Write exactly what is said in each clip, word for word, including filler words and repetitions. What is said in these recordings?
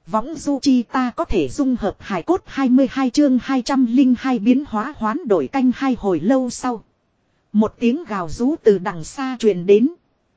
Võng du chi ta có thể dung hợp hài cốt hai mươi hai chương hai trăm linh hai biến hóa hoán đổi canh hai hồi lâu sau. Một tiếng gào rú từ đằng xa truyền đến.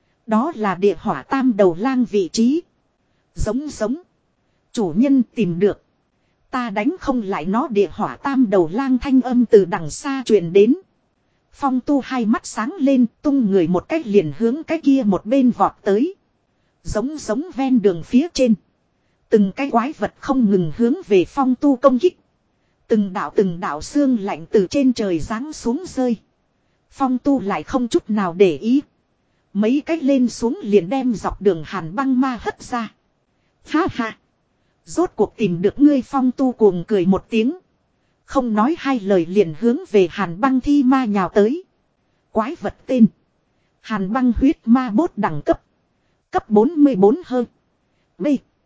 Đó là địa hỏa tam đầu lang vị trí. Giống giống. Chủ nhân tìm được. Ta đánh không lại nó địa hỏa tam đầu lang thanh âm từ đằng xa truyền đến. Phong Tu hai mắt sáng lên tung người một cách liền hướng cái kia một bên vọt tới. Giống giống ven đường phía trên. Từng cái quái vật không ngừng hướng về Phong Tu công kích. Từng đạo từng đạo xương lạnh từ trên trời giáng xuống rơi. Phong Tu lại không chút nào để ý. Mấy cách lên xuống liền đem dọc đường hàn băng ma hất ra. Ha ha. Rốt cuộc tìm được ngươi. Phong Tu cuồng cười một tiếng. Không nói hai lời liền hướng về hàn băng thi ma nhào tới. Quái vật tên. Hàn băng huyết ma bốt đẳng cấp. Cấp bốn mươi bốn hơn. B.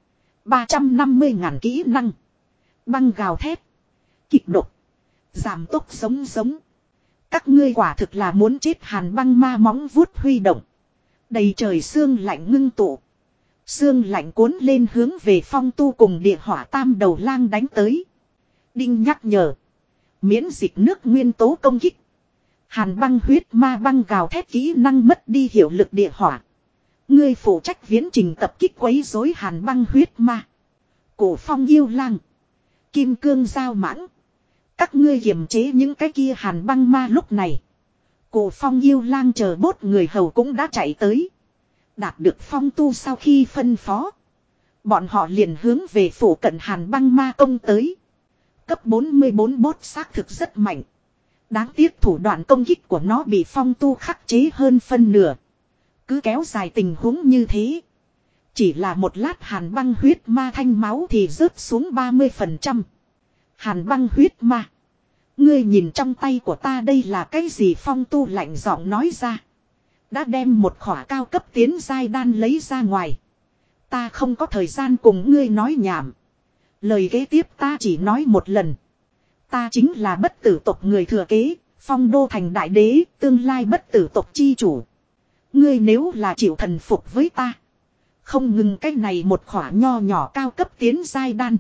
ba trăm năm mươi ngàn kỹ năng. Băng gào thét. Kịch độc. Giảm tốc sống sống. Các ngươi quả thực là muốn chết. Hàn băng ma móng vuốt huy động. Đầy trời xương lạnh ngưng tụ. Xương lạnh cuốn lên hướng về Phong Tu cùng địa hỏa tam đầu lang đánh tới. Đinh nhắc nhở. Miễn dịch nước nguyên tố công kích. Hàn băng huyết ma băng gào thét kỹ năng mất đi hiệu lực địa hỏa. Ngươi phụ trách viễn trình tập kích quấy rối hàn băng huyết ma. Cổ phong yêu lang. Kim cương giao mãng. Các ngươi kiềm chế những cái kia hàn băng ma lúc này. Cổ phong yêu lang chờ bốt người hầu cũng đã chạy tới. Đạt được Phong Tu sau khi phân phó. Bọn họ liền hướng về phủ cận hàn băng ma công tới. Cấp bốn mươi bốn bốt xác thực rất mạnh. Đáng tiếc thủ đoạn công kích của nó bị Phong Tu khắc chế hơn phân nửa. Cứ kéo dài tình huống như thế. Chỉ là một lát hàn băng huyết ma thanh máu thì rớt xuống ba mươi phần trăm. Hàn băng huyết ma. Ngươi nhìn trong tay của ta đây là cái gì? Phong Tu lạnh giọng nói ra. Đã đem một khỏa cao cấp tiến giai đan lấy ra ngoài. Ta không có thời gian cùng ngươi nói nhảm. Lời kế tiếp ta chỉ nói một lần. Ta chính là bất tử tộc người thừa kế, Phong Đô thành đại đế, tương lai bất tử tộc chi chủ. Ngươi nếu là chịu thần phục với ta. Không ngừng cái này một khỏa nho nhỏ cao cấp tiến giai đan.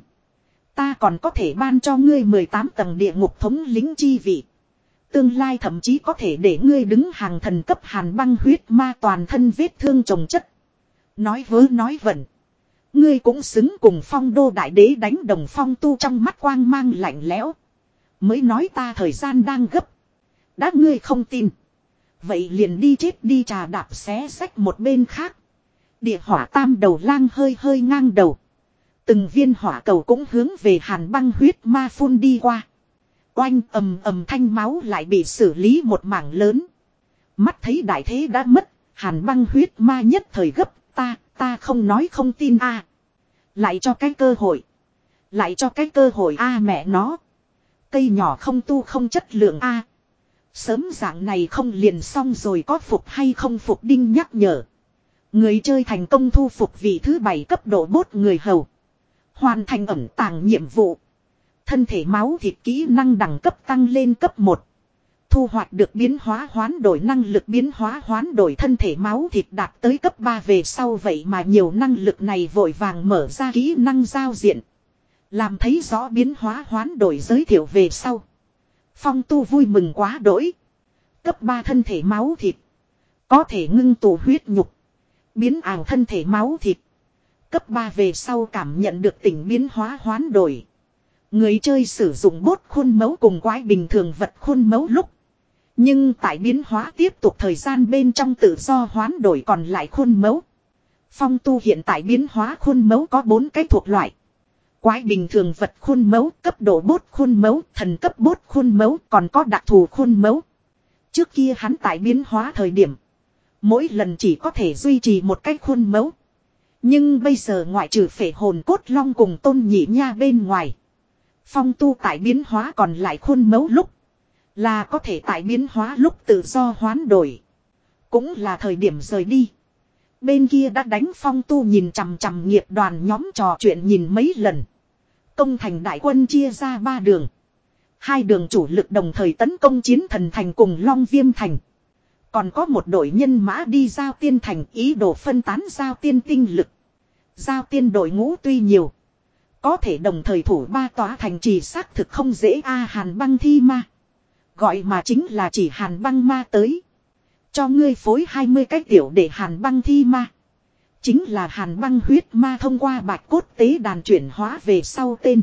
Ta còn có thể ban cho ngươi mười tám tầng địa ngục thống lĩnh chi vị. Tương lai thậm chí có thể để ngươi đứng hàng thần cấp. Hàn băng huyết ma toàn thân vết thương chồng chất. Nói vớ nói vẩn. Ngươi cũng xứng cùng Phong Đô đại đế đánh đồng. Phong Tu trong mắt quang mang lạnh lẽo. Mới nói ta thời gian đang gấp. Đã ngươi không tin. Vậy liền đi chết đi. Trà đạp xé xách một bên khác. Địa hỏa tam đầu lang hơi hơi ngang đầu. Từng viên hỏa cầu cũng hướng về hàn băng huyết ma phun đi qua. Oanh ầm ầm thanh máu lại bị xử lý một mảng lớn. Mắt thấy đại thế đã mất. Hàn băng huyết ma nhất thời gấp. Ta, ta không nói không tin a. À. Lại cho cái cơ hội. Lại cho cái cơ hội a à mẹ nó. Cây nhỏ không tu không chất lượng a. À. Sớm dạng này không liền xong rồi có phục hay không phục. Đinh nhắc nhở. Người chơi thành công thu phục vị thứ bảy cấp độ bốt người hầu. Hoàn thành ẩn tàng nhiệm vụ. Thân thể máu thịt kỹ năng đẳng cấp tăng lên cấp một. Thu hoạch được biến hóa hoán đổi năng lực biến hóa hoán đổi thân thể máu thịt đạt tới cấp ba về sau vậy mà nhiều năng lực này vội vàng mở ra kỹ năng giao diện. Làm thấy rõ biến hóa hoán đổi giới thiệu về sau. Phong Tu vui mừng quá đỗi. Cấp ba thân thể máu thịt. Có thể ngưng tụ huyết nhục. Biến ảo thân thể máu thịt. Cấp ba về sau cảm nhận được tỉnh biến hóa hoán đổi. Người chơi sử dụng bốt khuôn mẫu cùng quái bình thường vật khuôn mẫu lúc. Nhưng tại biến hóa tiếp tục thời gian bên trong tự do hoán đổi còn lại khuôn mẫu. Phong Tu hiện tại biến hóa khuôn mẫu có bốn cái thuộc loại. Quái bình thường vật khuôn mẫu, cấp độ bốt khuôn mẫu, thần cấp bốt khuôn mẫu, còn có đặc thù khuôn mẫu. Trước kia hắn tại biến hóa thời điểm. Mỗi lần chỉ có thể duy trì một cái khuôn mẫu. Nhưng bây giờ ngoại trừ phệ hồn cốt long cùng tôn nhị nha bên ngoài. Phong Tu tại biến hóa còn lại khuôn mẫu lúc. Là có thể tại biến hóa lúc tự do hoán đổi. Cũng là thời điểm rời đi. Bên kia đã đánh Phong Tu nhìn chằm chằm nghiệp đoàn nhóm trò chuyện nhìn mấy lần. Công thành đại quân chia ra ba đường. Hai đường chủ lực đồng thời tấn công chiến thần thành cùng Long Viêm thành. Còn có một đội nhân mã đi giao tiên thành ý đồ phân tán giao tiên tinh lực. Giao tiên đội ngũ tuy nhiều. Có thể đồng thời thủ ba tòa thành trì xác thực không dễ a. Hàn băng thi ma. Gọi mà chính là chỉ hàn băng ma tới. Cho ngươi phối hai mươi cái tiểu để hàn băng thi ma. Chính là hàn băng huyết ma thông qua bạch cốt tế đàn chuyển hóa về sau tên.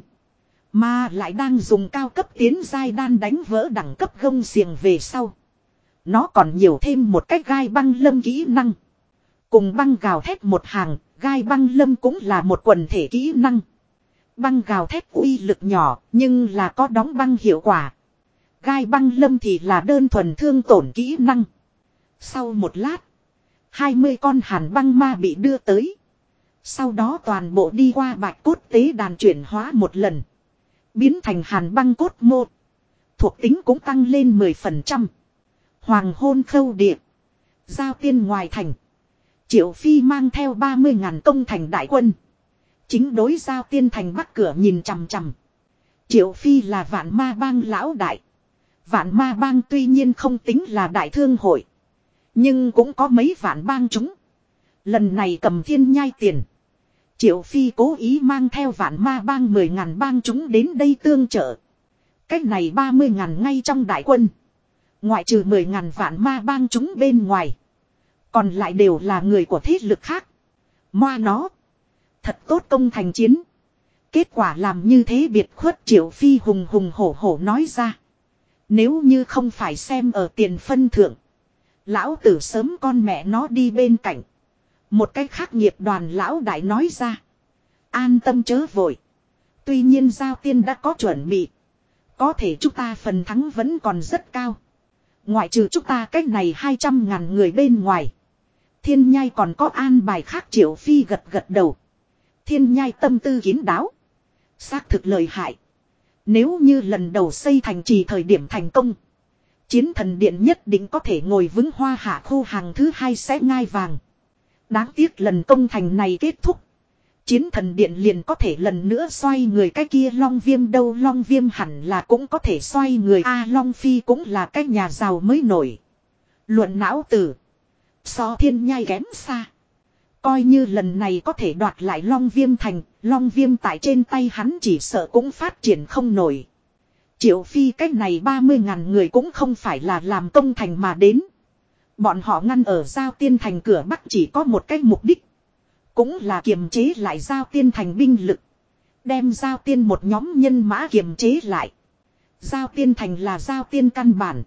Mà lại đang dùng cao cấp tiến giai đan đánh vỡ đẳng cấp gông xiềng về sau. Nó còn nhiều thêm một cái gai băng lâm kỹ năng. Cùng băng gào thét một hàng, gai băng lâm cũng là một quần thể kỹ năng. Băng gào thét uy lực nhỏ, nhưng là có đóng băng hiệu quả. Gai băng lâm thì là đơn thuần thương tổn kỹ năng. Sau một lát, hai mươi con hàn băng ma bị đưa tới. Sau đó toàn bộ đi qua bạch cốt tế đàn chuyển hóa một lần. Biến thành hàn băng cốt mô. Thuộc tính cũng tăng lên mười phần trăm. Hoàng hôn khâu địa. Giao tiên ngoài thành. Triệu Phi mang theo ba mươi ngàn công thành đại quân. Chính đối giao tiên thành bắc cửa nhìn chằm chằm. Triệu Phi là vạn ma bang lão đại. Vạn ma bang tuy nhiên không tính là đại thương hội. Nhưng cũng có mấy vạn bang chúng. Lần này cầm thiên nhai tiền. Triệu Phi cố ý mang theo vạn ma bang mười ngàn bang chúng đến đây tương trợ. Cách này ba mươi ngàn ngay trong đại quân. Ngoại trừ mười ngàn vạn ma bang chúng bên ngoài. Còn lại đều là người của thế lực khác. Moa nó. Thật tốt công thành chiến. Kết quả làm như thế biệt khuất. Triệu Phi hùng hùng hổ hổ nói ra. Nếu như không phải xem ở tiền phân thượng. Lão tử sớm con mẹ nó đi bên cạnh. Một cách khác nghiệp đoàn lão đại nói ra. An tâm chớ vội. Tuy nhiên giao tiên đã có chuẩn bị. Có thể chúng ta phần thắng vẫn còn rất cao. Ngoại trừ chúng ta cách này hai trăm ngàn người bên ngoài. Thiên nhai còn có an bài khác. Triệu Phi gật gật đầu. Thiên nhai tâm tư kín đáo. Xác thực lợi hại. Nếu như lần đầu xây thành trì thời điểm thành công. Chiến thần điện nhất định có thể ngồi vững hoa hạ khu hàng thứ hai sẽ ngai vàng. Đáng tiếc lần công thành này kết thúc. Chiến thần điện liền có thể lần nữa xoay người. Cái kia Long Viêm đâu, Long Viêm hẳn là cũng có thể xoay người. A Long Phi cũng là cái nhà giàu mới nổi. Luận não tử. So thiên nhai kém xa. Coi như lần này có thể đoạt lại Long Viêm thành. Long Viêm tại trên tay hắn chỉ sợ cũng phát triển không nổi. Triệu Phi cách này ba mươi ngàn người cũng không phải là làm công thành mà đến. Bọn họ ngăn ở giao tiên thành cửa bắc chỉ có một cái mục đích. Cũng là kiềm chế lại giao tiên thành binh lực. Đem giao tiên một nhóm nhân mã kiềm chế lại. Giao tiên thành là giao tiên căn bản.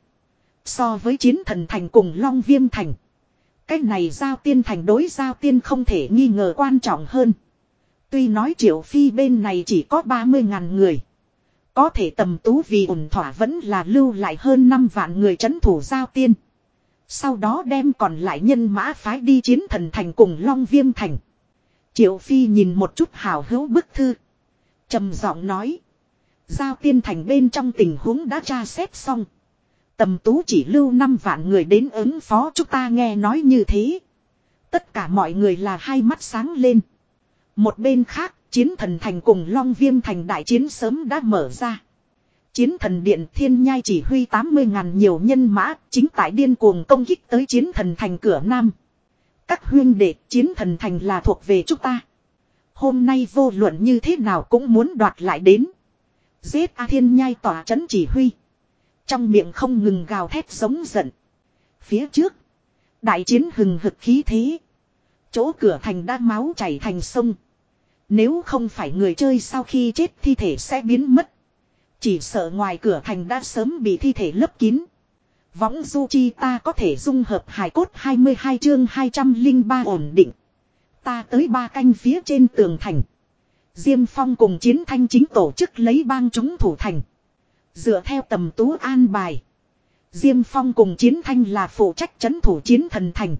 So với chiến thần thành cùng Long Viêm thành. Cái này giao tiên thành đối giao tiên không thể nghi ngờ quan trọng hơn. Tuy nói Triệu Phi bên này chỉ có ba mươi ngàn người. Có thể Tầm Tú vì ổn thỏa vẫn là lưu lại hơn năm vạn người trấn thủ giao tiên. Sau đó đem còn lại nhân mã phái đi chiến thần thành cùng Long Viêm thành. Triệu Phi nhìn một chút hào hữu bức thư. Trầm giọng nói. Giao tiên thành bên trong tình huống đã tra xét xong. Tầm Tú chỉ lưu năm vạn người đến ứng phó chúng ta nghe nói như thế. Tất cả mọi người là hai mắt sáng lên. Một bên khác, chiến thần thành cùng Long Viêm thành đại chiến sớm đã mở ra. Chiến thần điện Thiên Nhai chỉ huy tám mươi ngàn nhiều nhân mã, chính tại điên cuồng công kích tới chiến thần thành cửa Nam. Các huyên đệ, chiến thần thành là thuộc về chúng ta. Hôm nay vô luận như thế nào cũng muốn đoạt lại đến. Giết A Thiên Nhai tỏa trấn chỉ huy. Trong miệng không ngừng gào thét giống giận. Phía trước, đại chiến hừng hực khí thế. Chỗ cửa thành đã máu chảy thành sông. Nếu không phải người chơi sau khi chết thi thể sẽ biến mất. Chỉ sợ ngoài cửa thành đã sớm bị thi thể lấp kín. Võng du chi ta có thể dung hợp hài cốt hai mươi hai chương hai trăm lẻ ba ổn định. Ta tới ba canh phía trên tường thành. Diêm Phong cùng Chiến Thanh chính tổ chức lấy bang chúng thủ thành. Dựa theo Tầm Tú an bài. Diêm Phong cùng Chiến Thanh là phụ trách trấn thủ chiến thần thành.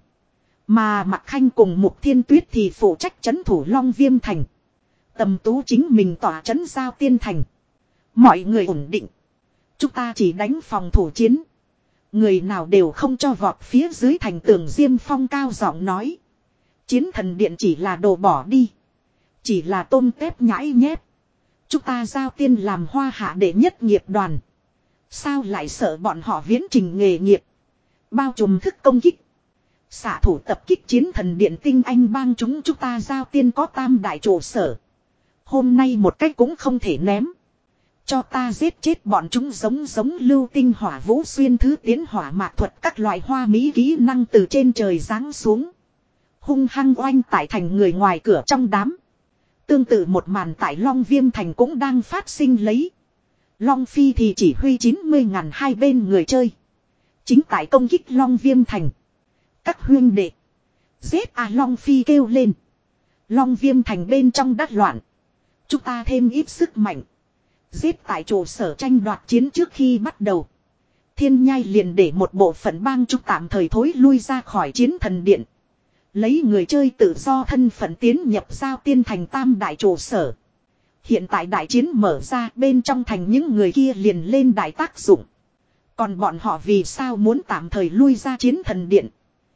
Mà Mạc Khanh cùng Mục Thiên Tuyết thì phụ trách trấn thủ Long Viêm thành. Tầm Tú chính mình tỏa trấn giao tiên thành. Mọi người ổn định. Chúng ta chỉ đánh phòng thủ chiến. Người nào đều không cho vọt phía dưới thành tường. Diêm Phong cao giọng nói. Chiến thần điện chỉ là đồ bỏ đi. Chỉ là tôm tép nhãi nhép. Chúng ta giao tiên làm hoa hạ đệ nhất nghiệp đoàn. Sao lại sợ bọn họ viễn trình nghề nghiệp. Bao trùm thức công kích. Xạ thủ tập kích chiến thần điện tinh anh bang chúng chúng ta giao tiên có tam đại trụ sở. Hôm nay một cách cũng không thể ném. Cho ta giết chết bọn chúng giống giống lưu tinh hỏa vũ xuyên thứ tiến hỏa mạc thuật các loại hoa mỹ kỹ năng từ trên trời giáng xuống. Hung hăng oanh tại thành người ngoài cửa trong đám. Tương tự một màn tại Long Viêm Thành cũng đang phát sinh lấy. Long Phi thì chỉ huy chín mươi ngàn hai bên người chơi. Chính tại công kích Long Viêm Thành. Các huynh đệ. Giết à Long Phi kêu lên. Long Viêm Thành bên trong đắt loạn. Chúng ta thêm ít sức mạnh. Giết tại trụ sở tranh đoạt chiến trước khi bắt đầu. Thiên Nhai liền để một bộ phận bang chúng tạm thời thối lui ra khỏi chiến thần điện. Lấy người chơi tự do thân phận tiến nhập giao tiên thành tam đại trụ sở. Hiện tại đại chiến mở ra bên trong thành những người kia liền lên đại tác dụng. Còn bọn họ vì sao muốn tạm thời lui ra chiến thần điện?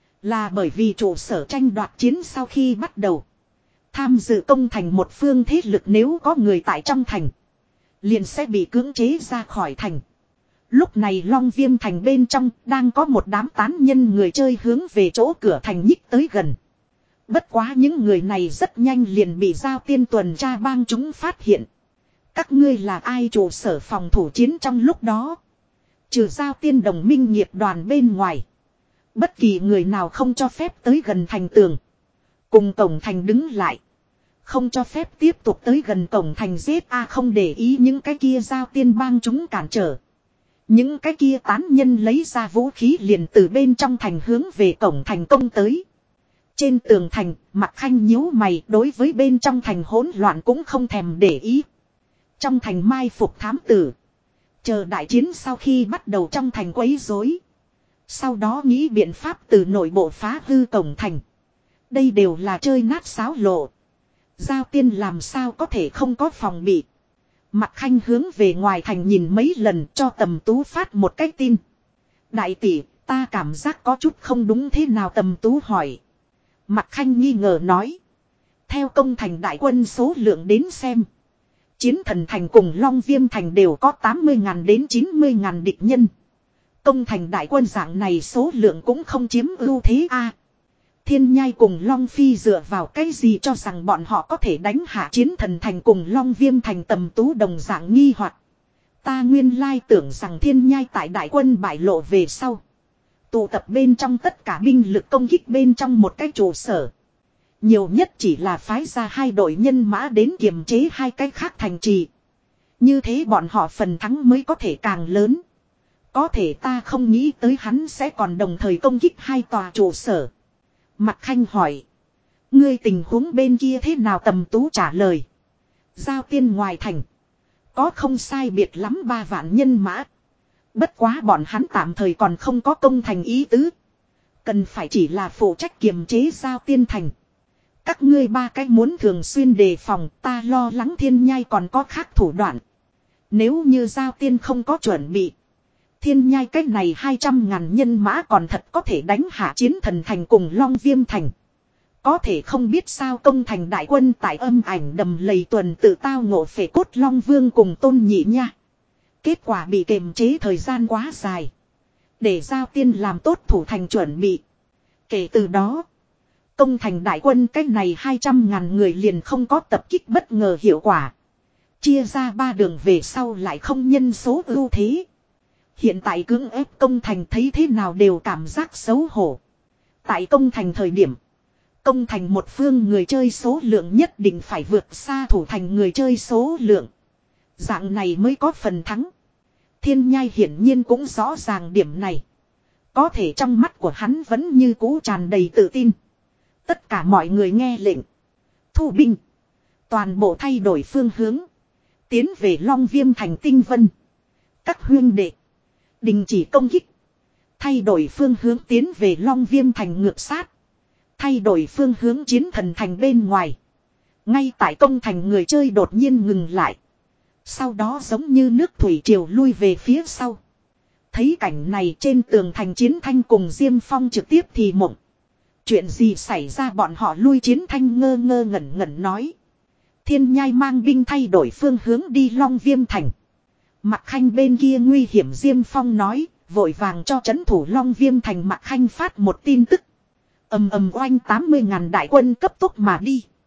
Là bởi vì trụ sở tranh đoạt chiến sau khi bắt đầu. Tham dự công thành một phương thế lực nếu có người tại trong thành. Liền sẽ bị cưỡng chế ra khỏi thành. Lúc này Long Viêm Thành bên trong đang có một đám tán nhân người chơi hướng về chỗ cửa thành nhích tới gần. Bất quá những người này rất nhanh liền bị giao tiên tuần tra bang chúng phát hiện. Các ngươi là ai trụ sở phòng thủ chiến trong lúc đó? Trừ giao tiên đồng minh nghiệp đoàn bên ngoài. Bất kỳ người nào không cho phép tới gần thành tường. Cùng cổng thành đứng lại. Không cho phép tiếp tục tới gần cổng thành giết a không để ý những cái kia giao tiên bang chúng cản trở. Những cái kia tán nhân lấy ra vũ khí liền từ bên trong thành hướng về cổng thành công tới. Trên tường thành, Mạc Khanh nhíu mày đối với bên trong thành hỗn loạn cũng không thèm để ý. Trong thành mai phục thám tử. Chờ đại chiến sau khi bắt đầu trong thành quấy rối. Sau đó nghĩ biện pháp từ nội bộ phá hư cổng thành. Đây đều là chơi nát xáo lộ. Giao tiên làm sao có thể không có phòng bị. Mạc Khanh hướng về ngoài thành nhìn mấy lần cho Tầm Tú phát một cái tin. Đại tỷ, ta cảm giác có chút không đúng thế nào Tầm Tú hỏi. Mạc Khanh nghi ngờ nói. Theo công thành đại quân số lượng đến xem. Chiến thần thành cùng Long Viêm thành đều có tám mươi ngàn đến chín mươi ngàn địch nhân. Công thành đại quân dạng này số lượng cũng không chiếm ưu thế a. Thiên Nhai cùng Long Phi dựa vào cái gì cho rằng bọn họ có thể đánh hạ chiến thần thành cùng Long Viêm thành Tầm Tú đồng dạng nghi hoặc. Ta nguyên lai tưởng rằng Thiên Nhai tại đại quân bại lộ về sau. Tụ tập bên trong tất cả binh lực công kích bên trong một cái trụ sở. Nhiều nhất chỉ là phái ra hai đội nhân mã đến kiềm chế hai cái khác thành trì. Như thế bọn họ phần thắng mới có thể càng lớn. Có thể ta không nghĩ tới hắn sẽ còn đồng thời công kích hai tòa trụ sở. Mạc Khanh hỏi. Ngươi tình huống bên kia thế nào Tầm Tú trả lời. Giao tiên ngoài thành. Có không sai biệt lắm ba vạn nhân mã. Bất quá bọn hắn tạm thời còn không có công thành ý tứ. Cần phải chỉ là phụ trách kiềm chế giao tiên thành. Các ngươi ba cái muốn thường xuyên đề phòng ta lo lắng Thiên Nhai còn có khác thủ đoạn. Nếu như giao tiên không có chuẩn bị. Thiên Nhai cái này hai trăm ngàn nhân mã còn thật có thể đánh hạ chiến thần thành cùng Long Viêm thành. Có thể không biết sao công thành đại quân tại âm ảnh đầm lầy tuần tự tao ngộ phệ cốt Long Vương cùng Tôn Nhị nha. Kết quả bị kiềm chế thời gian quá dài. Để giao tiên làm tốt thủ thành chuẩn bị. Kể từ đó. Công thành đại quân cái này hai trăm ngàn người liền không có tập kích bất ngờ hiệu quả. Chia ra ba đường về sau lại không nhân số ưu thế. Hiện tại cưỡng ép công thành thấy thế nào đều cảm giác xấu hổ. Tại công thành thời điểm. Công thành một phương người chơi số lượng nhất định phải vượt xa thủ thành người chơi số lượng. Dạng này mới có phần thắng. Thiên Nhai hiển nhiên cũng rõ ràng điểm này. Có thể trong mắt của hắn vẫn như cũ tràn đầy tự tin. Tất cả mọi người nghe lệnh. Thu binh. Toàn bộ thay đổi phương hướng. Tiến về Long Viêm thành Tinh Vân. Các huynh đệ. Đình chỉ công kích. Thay đổi phương hướng tiến về Long Viêm thành ngược sát. Thay đổi phương hướng chiến thần thành bên ngoài. Ngay tại công thành người chơi đột nhiên ngừng lại. Sau đó giống như nước thủy triều lui về phía sau. Thấy cảnh này trên tường thành Chiến Thanh cùng Diêm Phong trực tiếp thì mộng. Chuyện gì xảy ra bọn họ lui Chiến Thanh ngơ ngơ ngẩn ngẩn nói. Thiên Nhai mang binh thay đổi phương hướng đi Long Viêm thành. Mạc Khanh bên kia nguy hiểm Diêm Phong nói. Vội vàng cho trấn thủ Long Viêm thành Mạc Khanh phát một tin tức. Ầm ầm oanh tám mươi ngàn đại quân cấp tốc mà đi.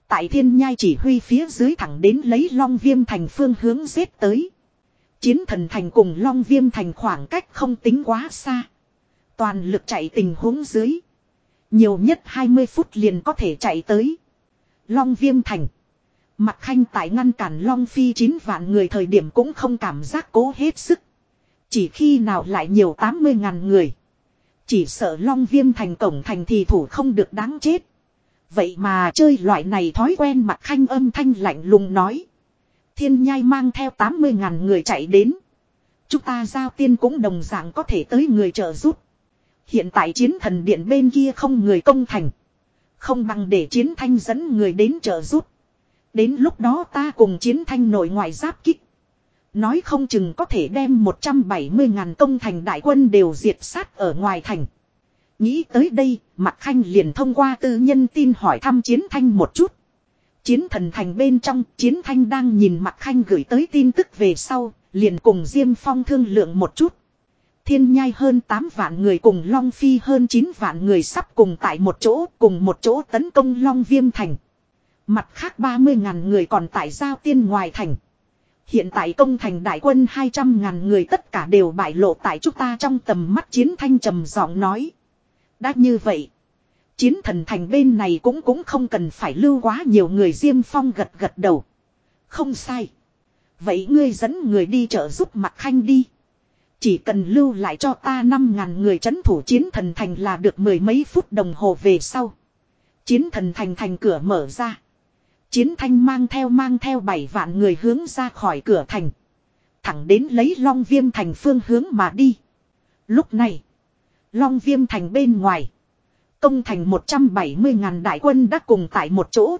Tại Thiên Nhai chỉ huy phía dưới thẳng đến lấy Long Viêm Thành phương hướng giết tới. Chiến Thần Thành cùng Long Viêm Thành khoảng cách không tính quá xa. Toàn lực chạy tình huống dưới. Nhiều nhất hai mươi phút liền có thể chạy tới. Long Viêm Thành. Mạc Khanh tại ngăn cản Long Phi chín vạn người thời điểm cũng không cảm giác cố hết sức. Chỉ khi nào lại nhiều tám mươi ngàn người. Chỉ sợ Long Viêm Thành cổng thành thì thủ không được đáng chết. Vậy mà chơi loại này thói quen Mạc Khanh âm thanh lạnh lùng nói. Thiên Nhai mang theo tám mươi ngàn người chạy đến. Chúng ta giao tiên cũng đồng dạng có thể tới người trợ giúp. Hiện tại Chiến Thần Điện bên kia không người công thành. Không bằng để Chiến Thanh dẫn người đến trợ giúp. Đến lúc đó ta cùng Chiến Thanh nội ngoại giáp kích. Nói không chừng có thể đem một trăm bảy mươi ngàn công thành đại quân đều diệt sát ở ngoài thành. Nghĩ tới đây, Mạc Khanh liền thông qua tư nhân tin hỏi thăm Chiến Thanh một chút. Chiến Thần Thành bên trong, Chiến Thanh đang nhìn Mạc Khanh gửi tới tin tức về sau, liền cùng Diêm Phong thương lượng một chút. Thiên Nhai hơn tám vạn người cùng Long Phi hơn chín vạn người sắp cùng tại một chỗ, cùng một chỗ tấn công Long Viêm Thành. Mặt khác ba mươi ngàn người còn tại giao tiên ngoài thành. Hiện tại công thành đại quân hai trăm ngàn người tất cả đều bại lộ tại chúng ta trong tầm mắt. Chiến Thanh trầm giọng nói. Đã như vậy. Chiến Thần Thành bên này cũng cũng không cần phải lưu quá nhiều người. Diêm Phong gật gật đầu. Không sai. Vậy ngươi dẫn người đi trợ giúp Mạc Khanh đi. Chỉ cần lưu lại cho ta năm ngàn người trấn thủ Chiến Thần Thành là được. Mười mấy phút đồng hồ về sau. Chiến Thần Thành thành cửa mở ra. Chiến Thanh mang theo mang theo bảy vạn người hướng ra khỏi cửa thành. Thẳng đến lấy Long Viêm Thành phương hướng mà đi. Lúc này. Long Viêm Thành bên ngoài. Công thành một trăm bảy mươi ngàn đại quân đã cùng tại một chỗ.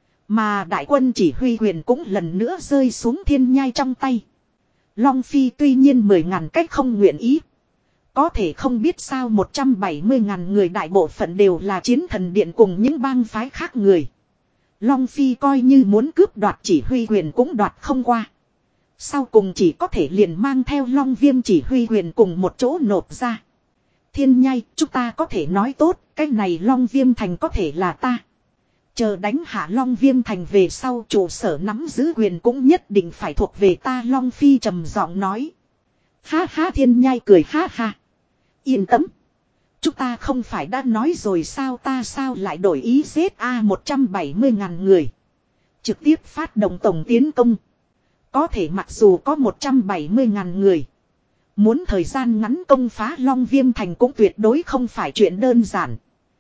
Mà đại quân chỉ huy quyền cũng lần nữa rơi xuống Thiên Nhai trong tay. Long Phi tuy nhiên mười ngàn cách không nguyện ý. Có thể không biết sao một trăm bảy mươi ngàn người đại bộ phận đều là Chiến Thần Điện cùng những bang phái khác người. Long Phi coi như muốn cướp đoạt chỉ huy quyền cũng đoạt không qua. Sau cùng chỉ có thể liền mang theo Long Viêm chỉ huy quyền cùng một chỗ nộp ra. Thiên Nhai, chúng ta có thể nói tốt, cái này Long Viêm Thành có thể là ta. Chờ đánh hạ Long Viêm Thành về sau trụ sở nắm giữ quyền cũng nhất định phải thuộc về ta. Long Phi trầm giọng nói. Ha ha. Thiên Nhai cười ha ha. Yên tâm. Chúng ta không phải đã nói rồi sao, ta sao lại đổi ý giết a một trăm bảy mươi ngàn người. Trực tiếp phát động tổng tiến công. Có thể mặc dù có một trăm bảy mươi ngàn người. Muốn thời gian ngắn công phá Long Viêm Thành cũng tuyệt đối không phải chuyện đơn giản.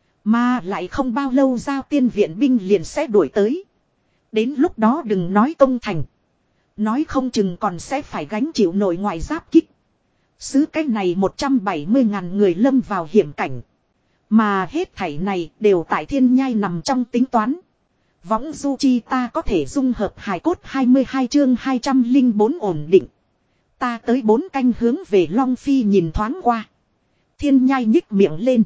Mà lại không bao lâu giao tiên viện binh liền sẽ đuổi tới. Đến lúc đó đừng nói công thành. Nói không chừng còn sẽ phải gánh chịu nội ngoại giáp kích. Xứ cách này một trăm bảy mươi ngàn người lâm vào hiểm cảnh. Mà hết thảy này đều tại Thiên Nhai nằm trong tính toán. Võng du chi ta có thể dung hợp hài cốt hai mươi hai chương hai trăm lẻ bốn ổn định. Ta tới bốn canh hướng về Long Phi nhìn thoáng qua. Thiên Nhai nhích miệng lên.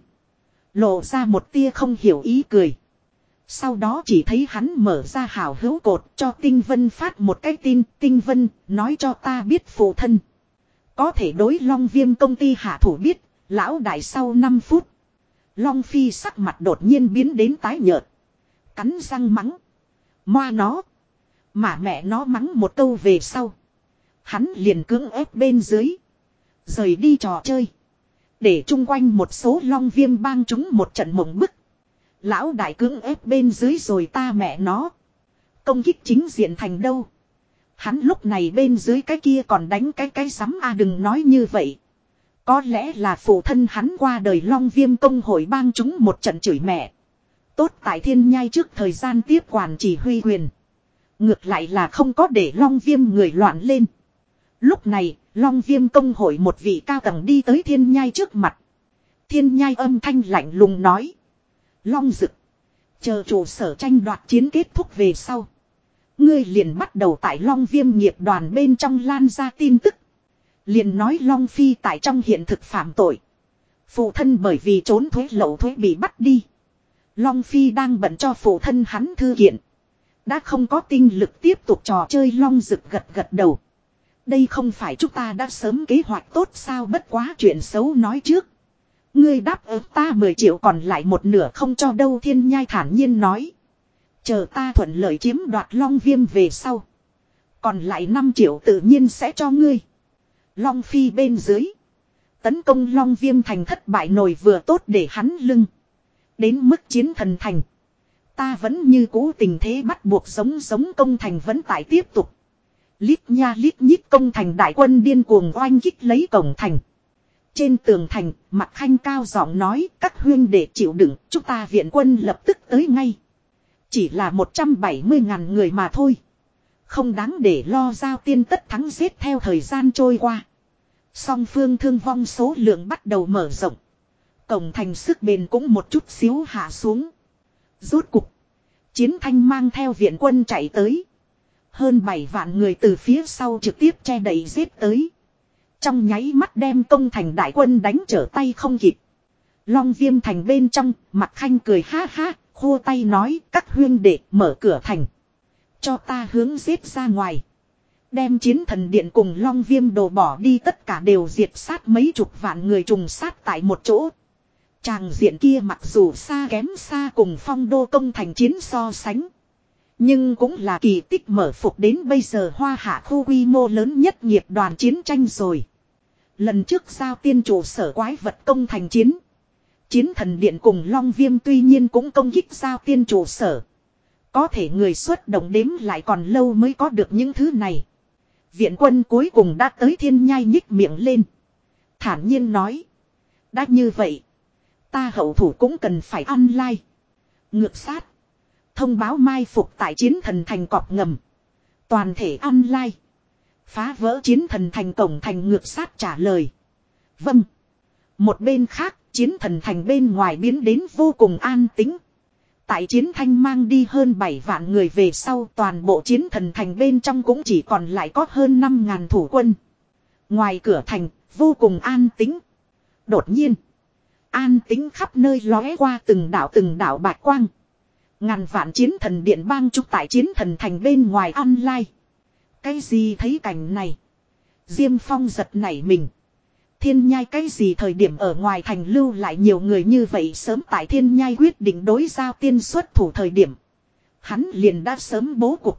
Lộ ra một tia không hiểu ý cười. Sau đó chỉ thấy hắn mở ra hào hữu cột cho Tinh Vân phát một cái tin. Tinh Vân nói cho ta biết phụ thân. Có thể đối Long Viêm công ty hạ thủ biết. Lão đại sau năm phút. Long Phi sắc mặt đột nhiên biến đến tái nhợt. Cắn răng mắng. Moa nó. Mà mẹ nó mắng một câu về sau. Hắn liền cưỡng ép bên dưới. Rời đi trò chơi. Để chung quanh một số Long Viêm bang chúng một trận mộng bức. Lão đại cưỡng ép bên dưới rồi ta mẹ nó. Công kích chính diện thành đâu. Hắn lúc này bên dưới cái kia còn đánh cái cái sắm a đừng nói như vậy. Có lẽ là phụ thân hắn qua đời Long Viêm công hội bang chúng một trận chửi mẹ. Tốt tại Thiên Nhai trước thời gian tiếp quản chỉ huy quyền. Ngược lại là không có để Long Viêm người loạn lên. Lúc này, Long Viêm công hội một vị cao tầng đi tới Thiên Nhai trước mặt. Thiên Nhai âm thanh lạnh lùng nói. Long Dực. Chờ trụ sở tranh đoạt chiến kết thúc về sau. Ngươi liền bắt đầu tại Long Viêm nghiệp đoàn bên trong lan ra tin tức. Liền nói Long Phi tại trong hiện thực phạm tội. Phụ thân bởi vì trốn thuế lậu thuế bị bắt đi. Long Phi đang bận cho phụ thân hắn thư kiện. Đã không có tinh lực tiếp tục trò chơi. Long Dực gật gật đầu. Đây không phải chúng ta đã sớm kế hoạch tốt sao, bất quá chuyện xấu nói trước. Ngươi đáp ứng ta mười triệu còn lại một nửa không cho đâu. Thiên Nhai thản nhiên nói. Chờ ta thuận lợi chiếm đoạt Long Viêm về sau. Còn lại năm triệu tự nhiên sẽ cho ngươi. Long Phi bên dưới. Tấn công Long Viêm thành thất bại nổi vừa tốt để hắn lưng. Đến mức chiến thần thành. Ta vẫn như cũ tình thế bắt buộc giống giống công thành vẫn tại tiếp tục. Lít nha lít nhít công thành đại quân điên cuồng oanh kích lấy cổng thành. Trên tường thành, Mạc Khanh cao giọng nói, các huynh đệ chịu đựng, chúng ta viện quân lập tức tới ngay. Chỉ là một trăm bảy mươi ngàn người mà thôi. Không đáng để lo, giao tiên tất thắng giết. Theo thời gian trôi qua, song phương thương vong số lượng bắt đầu mở rộng. Cổng thành sức bền cũng một chút xíu hạ xuống. Rốt cục, Chiến Thanh mang theo viện quân chạy tới. Hơn bảy vạn người từ phía sau trực tiếp che đậy giết tới. Trong nháy mắt đem công thành đại quân đánh trở tay không kịp. Long Viêm thành bên trong, Mạc Khanh cười ha ha, khô tay nói, các huynh đệ mở cửa thành. Cho ta hướng giết ra ngoài. Đem chiến thần điện cùng Long Viêm đồ bỏ đi, tất cả đều diệt sát, mấy chục vạn người trùng sát tại một chỗ. Tràng diện kia mặc dù xa kém xa cùng phong đô công thành chiến so sánh. Nhưng cũng là kỳ tích mở phục đến bây giờ Hoa Hạ khu quy mô lớn nhất nghiệp đoàn chiến tranh rồi. Lần trước giao tiên trụ sở quái vật công thành chiến. Chiến thần điện cùng Long Viêm tuy nhiên cũng công kích giao tiên trụ sở. Có thể người xuất động đếm lại còn lâu mới có được những thứ này. Viện quân cuối cùng đã tới, Thiên Nhai nhích miệng lên. Thản nhiên nói. Đã như vậy, ta hậu thủ cũng cần phải ăn lai. Ngược sát. Thông báo mai phục tại chiến thần thành cọp ngầm. Toàn thể ăn lai. Phá vỡ chiến thần thành cổng thành. Ngược sát trả lời. Vâng. Một bên khác, chiến thần thành bên ngoài biến đến vô cùng an tĩnh. Tại Chiến Thanh mang đi hơn bảy vạn người về sau, toàn bộ chiến thần thành bên trong cũng chỉ còn lại có hơn năm ngàn thủ quân. Ngoài cửa thành, vô cùng an tĩnh. Đột nhiên, an tĩnh khắp nơi lóe qua từng đảo từng đảo bạch quang. Ngàn vạn chiến thần điện bang trúc tại chiến thần thành bên ngoài ăn lai. Cái gì thấy cảnh này? Diêm Phong giật nảy mình. Thiên Nhai cái gì thời điểm ở ngoài thành lưu lại nhiều người như vậy? Sớm tại Thiên Nhai quyết định đối giao tiên xuất thủ thời điểm, hắn liền đã sớm bố cục.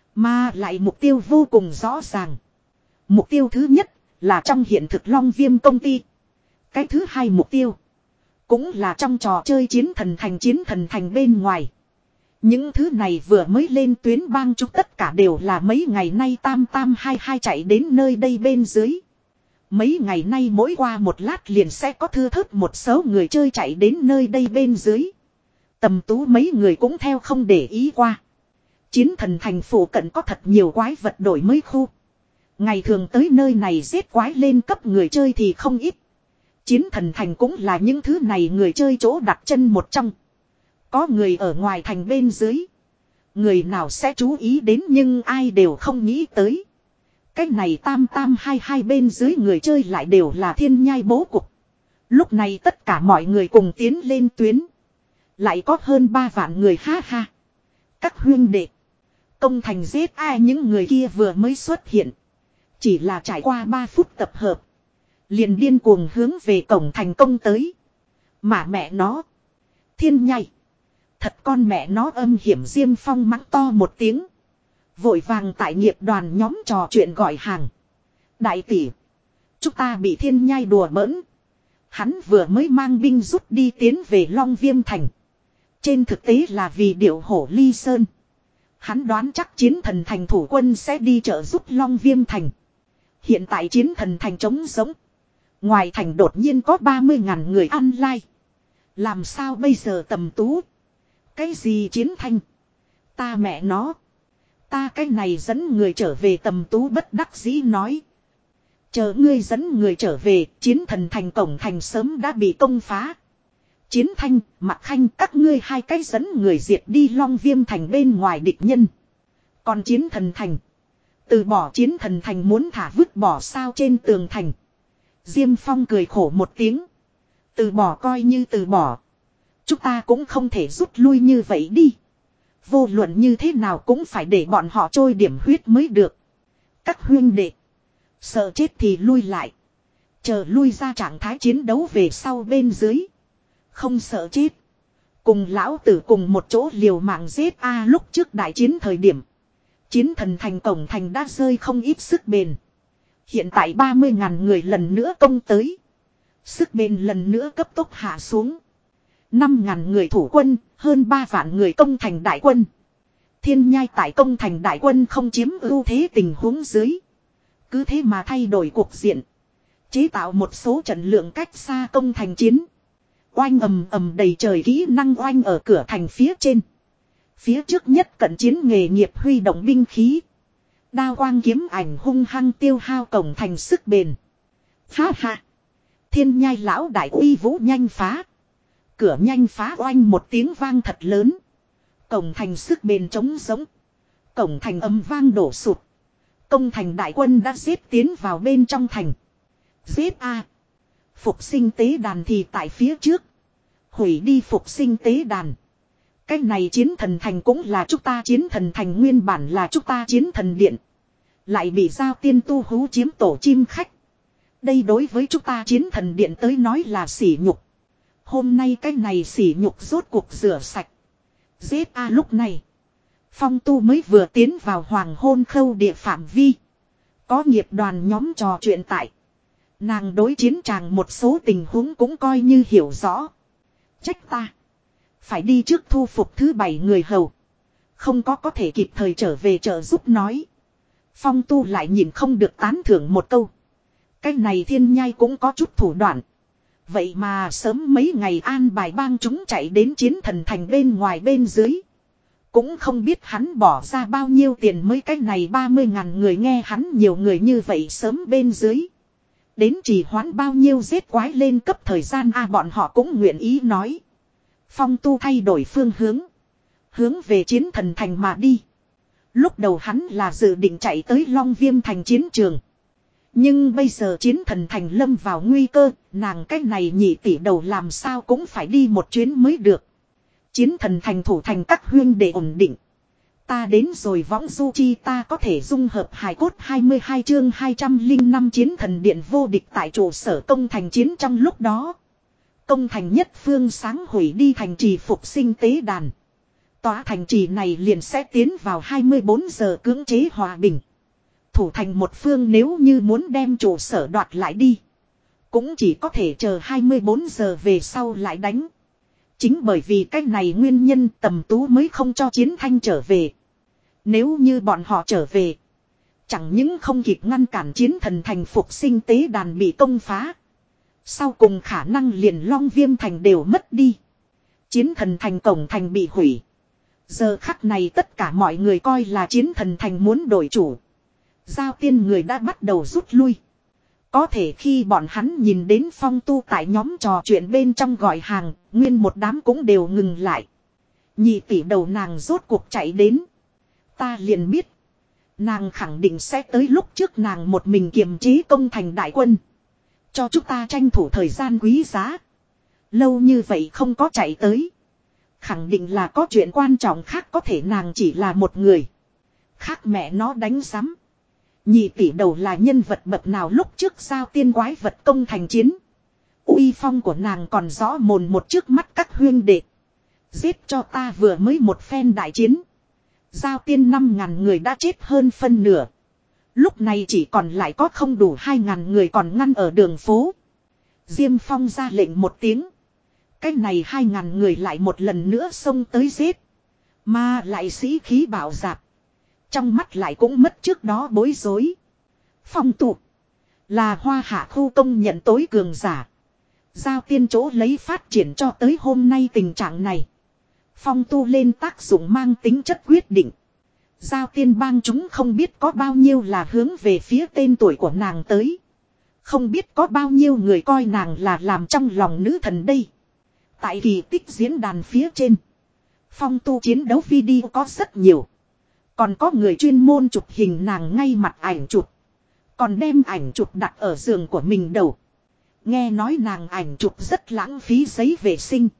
Mà lại mục tiêu vô cùng rõ ràng. Mục tiêu thứ nhất là trong hiện thực Long Viêm công ty. Cái thứ hai mục tiêu cũng là trong trò chơi chiến thần thành chiến thần thành bên ngoài. Những thứ này vừa mới lên tuyến bang chúng tất cả đều là mấy ngày nay tam tam hai hai chạy đến nơi đây bên dưới. Mấy ngày nay mỗi qua một lát liền sẽ có thưa thớt một số người chơi chạy đến nơi đây bên dưới. Tầm Tú mấy người cũng theo không để ý qua. Chiến thần thành phủ cận có thật nhiều quái vật đổi mới khu. Ngày thường tới nơi này giết quái lên cấp người chơi thì không ít. Chiến thần thành cũng là những thứ này người chơi chỗ đặt chân một trong. Có người ở ngoài thành bên dưới. Người nào sẽ chú ý đến, nhưng ai đều không nghĩ tới. Cách này tam tam hai hai bên dưới người chơi lại đều là Thiên Nhai bố cục. Lúc này tất cả mọi người cùng tiến lên tuyến. Lại có hơn ba vạn người, ha ha. Các huynh đệ. Công thành giết ai, những người kia vừa mới xuất hiện. Chỉ là trải qua ba phút tập hợp. Liền điên cuồng hướng về cổng thành công tới. Mà mẹ nó. Thiên Nhai. Thật con mẹ nó âm hiểm. Diêm Phong mắng to một tiếng. Vội vàng tại nghiệp đoàn nhóm trò chuyện gọi hàng. Đại tỷ. Chúng ta bị Thiên Nhai đùa bỡn. Hắn vừa mới mang binh rút đi tiến về Long Viêm thành. Trên thực tế là vì điệu hổ ly sơn. Hắn đoán chắc chiến thần thành thủ quân sẽ đi trợ giúp Long Viêm thành. Hiện tại chiến thần thành trống giống. Ngoài thành đột nhiên có ba mươi ngàn người ăn lai. Làm sao bây giờ Tầm Tú? Cái gì chiến thanh? Ta mẹ nó. Ta cái này dẫn người trở về. Tầm Tú bất đắc dĩ nói. Chờ ngươi dẫn người trở về, chiến thần thành cổng thành sớm đã bị công phá. Chiến Thanh, Mạc Khanh, các ngươi hai cái dẫn người diệt đi Long Viêm thành bên ngoài địch nhân. Còn chiến thần thành. Từ bỏ chiến thần thành muốn thả vứt bỏ sao trên tường thành. Diêm Phong cười khổ một tiếng. Từ bỏ coi như từ bỏ. Chúng ta cũng không thể rút lui như vậy đi. Vô luận như thế nào cũng phải để bọn họ trôi điểm huyết mới được. Các huynh đệ. Sợ chết thì lui lại. Chờ lui ra trạng thái chiến đấu về sau bên dưới. Không sợ chết. Cùng lão tử cùng một chỗ liều mạng giết a lúc trước đại chiến thời điểm. Chiến thần thành cổng thành đã rơi không ít sức bền. Hiện tại ba mươi ngàn người lần nữa công tới. Sức bền lần nữa cấp tốc hạ xuống. năm ngàn người thủ quân, hơn ba vạn người công thành đại quân. Thiên nhai tại công thành đại quân không chiếm ưu thế tình huống dưới. Cứ thế mà thay đổi cuộc diện. Chế tạo một số trận lượng cách xa công thành chiến. Oanh ầm ầm đầy trời kỹ năng oanh ở cửa thành phía trên. Phía trước nhất cận chiến nghề nghiệp huy động binh khí. Đao quang kiếm ảnh hung hăng tiêu hao cổng thành sức bền. Ha ha. Thiên nhai lão đại uy vũ nhanh phá. Cửa nhanh phá oanh một tiếng vang thật lớn. Cổng thành sức bền trống giống. Cổng thành âm vang đổ sụt. Công thành đại quân đã xếp tiến vào bên trong thành. Giết a. Phục sinh tế đàn thì tại phía trước. Hủy đi phục sinh tế đàn. Cái này chiến thần thành cũng là chúng ta chiến thần thành nguyên bản là chúng ta chiến thần điện. Lại bị giao tiên tu hú chiếm tổ chim khách. Đây đối với chúng ta chiến thần điện tới nói là sỉ nhục. Hôm nay cái này sỉ nhục rốt cuộc rửa sạch. Giết a lúc này. Phong tu mới vừa tiến vào hoàng hôn khâu địa phạm vi. Có nghiệp đoàn nhóm trò chuyện tại. Nàng đối chiến tràng một số tình huống cũng coi như hiểu rõ. Trách ta. Phải đi trước thu phục thứ bảy người hầu. Không có có thể kịp thời trở về trợ giúp nói. Phong tu lại nhìn không được tán thưởng một câu. Cái này thiên nhai cũng có chút thủ đoạn. Vậy mà sớm mấy ngày an bài bang chúng chạy đến chiến thần thành bên ngoài bên dưới. Cũng không biết hắn bỏ ra bao nhiêu tiền mới cái này ba mươi ngàn người nghe hắn nhiều người như vậy sớm bên dưới. Đến trì hoãn bao nhiêu giết quái lên cấp thời gian a bọn họ cũng nguyện ý nói. Phong tu thay đổi phương hướng. Hướng về chiến thần thành mà đi. Lúc đầu hắn là dự định chạy tới Long Viêm thành chiến trường. Nhưng bây giờ chiến thần thành lâm vào nguy cơ, nàng cách này nhị tỷ đầu làm sao cũng phải đi một chuyến mới được. Chiến thần thành thủ thành các huyên để ổn định. Ta đến rồi võng du chi ta có thể dung hợp hài cốt hai mươi hai chương hai trăm lẻ năm chiến thần điện vô địch tại trụ sở công thành chiến trong lúc đó. Công thành nhất phương sáng hủy đi thành trì phục sinh tế đàn. Tòa thành trì này liền sẽ tiến vào hai mươi bốn giờ cưỡng chế hòa bình. Thủ thành một phương nếu như muốn đem trụ sở đoạt lại đi. Cũng chỉ có thể chờ hai mươi bốn giờ về sau lại đánh. Chính bởi vì cách này nguyên nhân Tầm Tú mới không cho Chiến Thanh trở về. Nếu như bọn họ trở về. Chẳng những không kịp ngăn cản chiến thần thành phục sinh tế đàn bị công phá. Sau cùng khả năng liền Long Viêm thành đều mất đi. Chiến thần thành cổng thành bị hủy. Giờ khắc này tất cả mọi người coi là chiến thần thành muốn đổi chủ. Giao tiên người đã bắt đầu rút lui. Có thể khi bọn hắn nhìn đến Phong tu tại nhóm trò chuyện bên trong gọi hàng, nguyên một đám cũng đều ngừng lại. Nhị tỷ đầu nàng rốt cuộc chạy đến. Ta liền biết. Nàng khẳng định sẽ tới lúc trước nàng một mình kiềm chế công thành đại quân. Cho chúng ta tranh thủ thời gian quý giá. Lâu như vậy không có chạy tới. Khẳng định là có chuyện quan trọng khác có thể nàng chỉ là một người. Khác mẹ nó đánh giám. Nhị tỷ đầu là nhân vật bậc nào lúc trước giao tiên quái vật công thành chiến. Uy phong của nàng còn rõ mồn một trước mắt các huyên đệ. Giết cho ta vừa mới một phen đại chiến. Giao tiên năm ngàn người đã chết hơn phân nửa. Lúc này chỉ còn lại có không đủ hai ngàn người còn ngăn ở đường phố. Diêm Phong ra lệnh một tiếng. Cái này hai ngàn người lại một lần nữa xông tới giết. Mà lại sĩ khí bảo dạp. Trong mắt lại cũng mất trước đó bối rối. Phong tụ. Là hoa hạ khu công nhận tối cường giả. Giao tiên chỗ lấy phát triển cho tới hôm nay tình trạng này. Phong tu lên tác dụng mang tính chất quyết định. Giao tiên bang chúng không biết có bao nhiêu là hướng về phía tên tuổi của nàng tới. Không biết có bao nhiêu người coi nàng là làm trong lòng nữ thần đây. Tại kỳ tích diễn đàn phía trên. Phong tu chiến đấu video có rất nhiều. Còn có người chuyên môn chụp hình nàng ngay mặt ảnh chụp. Còn đem ảnh chụp đặt ở giường của mình đầu. Nghe nói nàng ảnh chụp rất lãng phí giấy vệ sinh.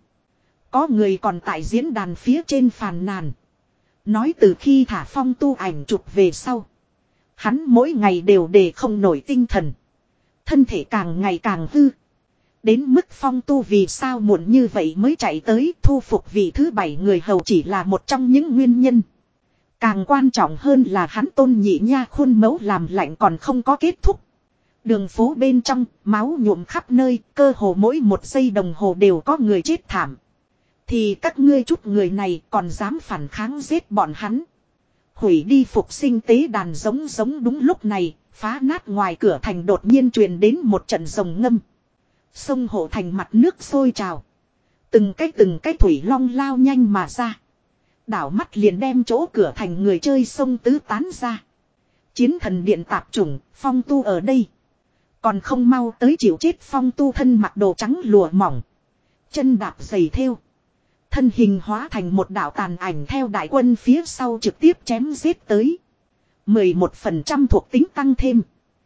Có người còn tại diễn đàn phía trên phàn nàn. Nói từ khi thả Phong tu ảnh chụp về sau. Hắn mỗi ngày đều để không nổi tinh thần. Thân thể càng ngày càng hư. Đến mức Phong Tu vì sao muộn như vậy mới chạy tới thu phục vị thứ bảy người hầu chỉ là một trong những nguyên nhân. Càng quan trọng hơn là hắn Tôn Nhị Nha khuôn mẫu làm lạnh còn không có kết thúc. Đường phố bên trong, máu nhuộm khắp nơi, cơ hồ mỗi một giây đồng hồ đều có người chết thảm. Thì các ngươi chút người này còn dám phản kháng giết bọn hắn. Hủy đi phục sinh tế đàn giống giống đúng lúc này, phá nát ngoài cửa thành đột nhiên truyền đến một trận rồng ngâm. Sông Hộ Thành mặt nước sôi trào. Từng cái từng cái thủy long lao nhanh mà ra. Đảo mắt liền đem chỗ cửa thành người chơi sông tứ tán ra. Chiến thần điện tạp chủng, Phong Tu ở đây. Còn không mau tới chịu chết. Phong Tu thân mặc đồ trắng lụa mỏng. Chân đạp giày thêu. Thân hình hóa thành một đạo tàn ảnh theo đại quân phía sau trực tiếp chém giết tới. mười một phần trăm thuộc tính tăng thêm.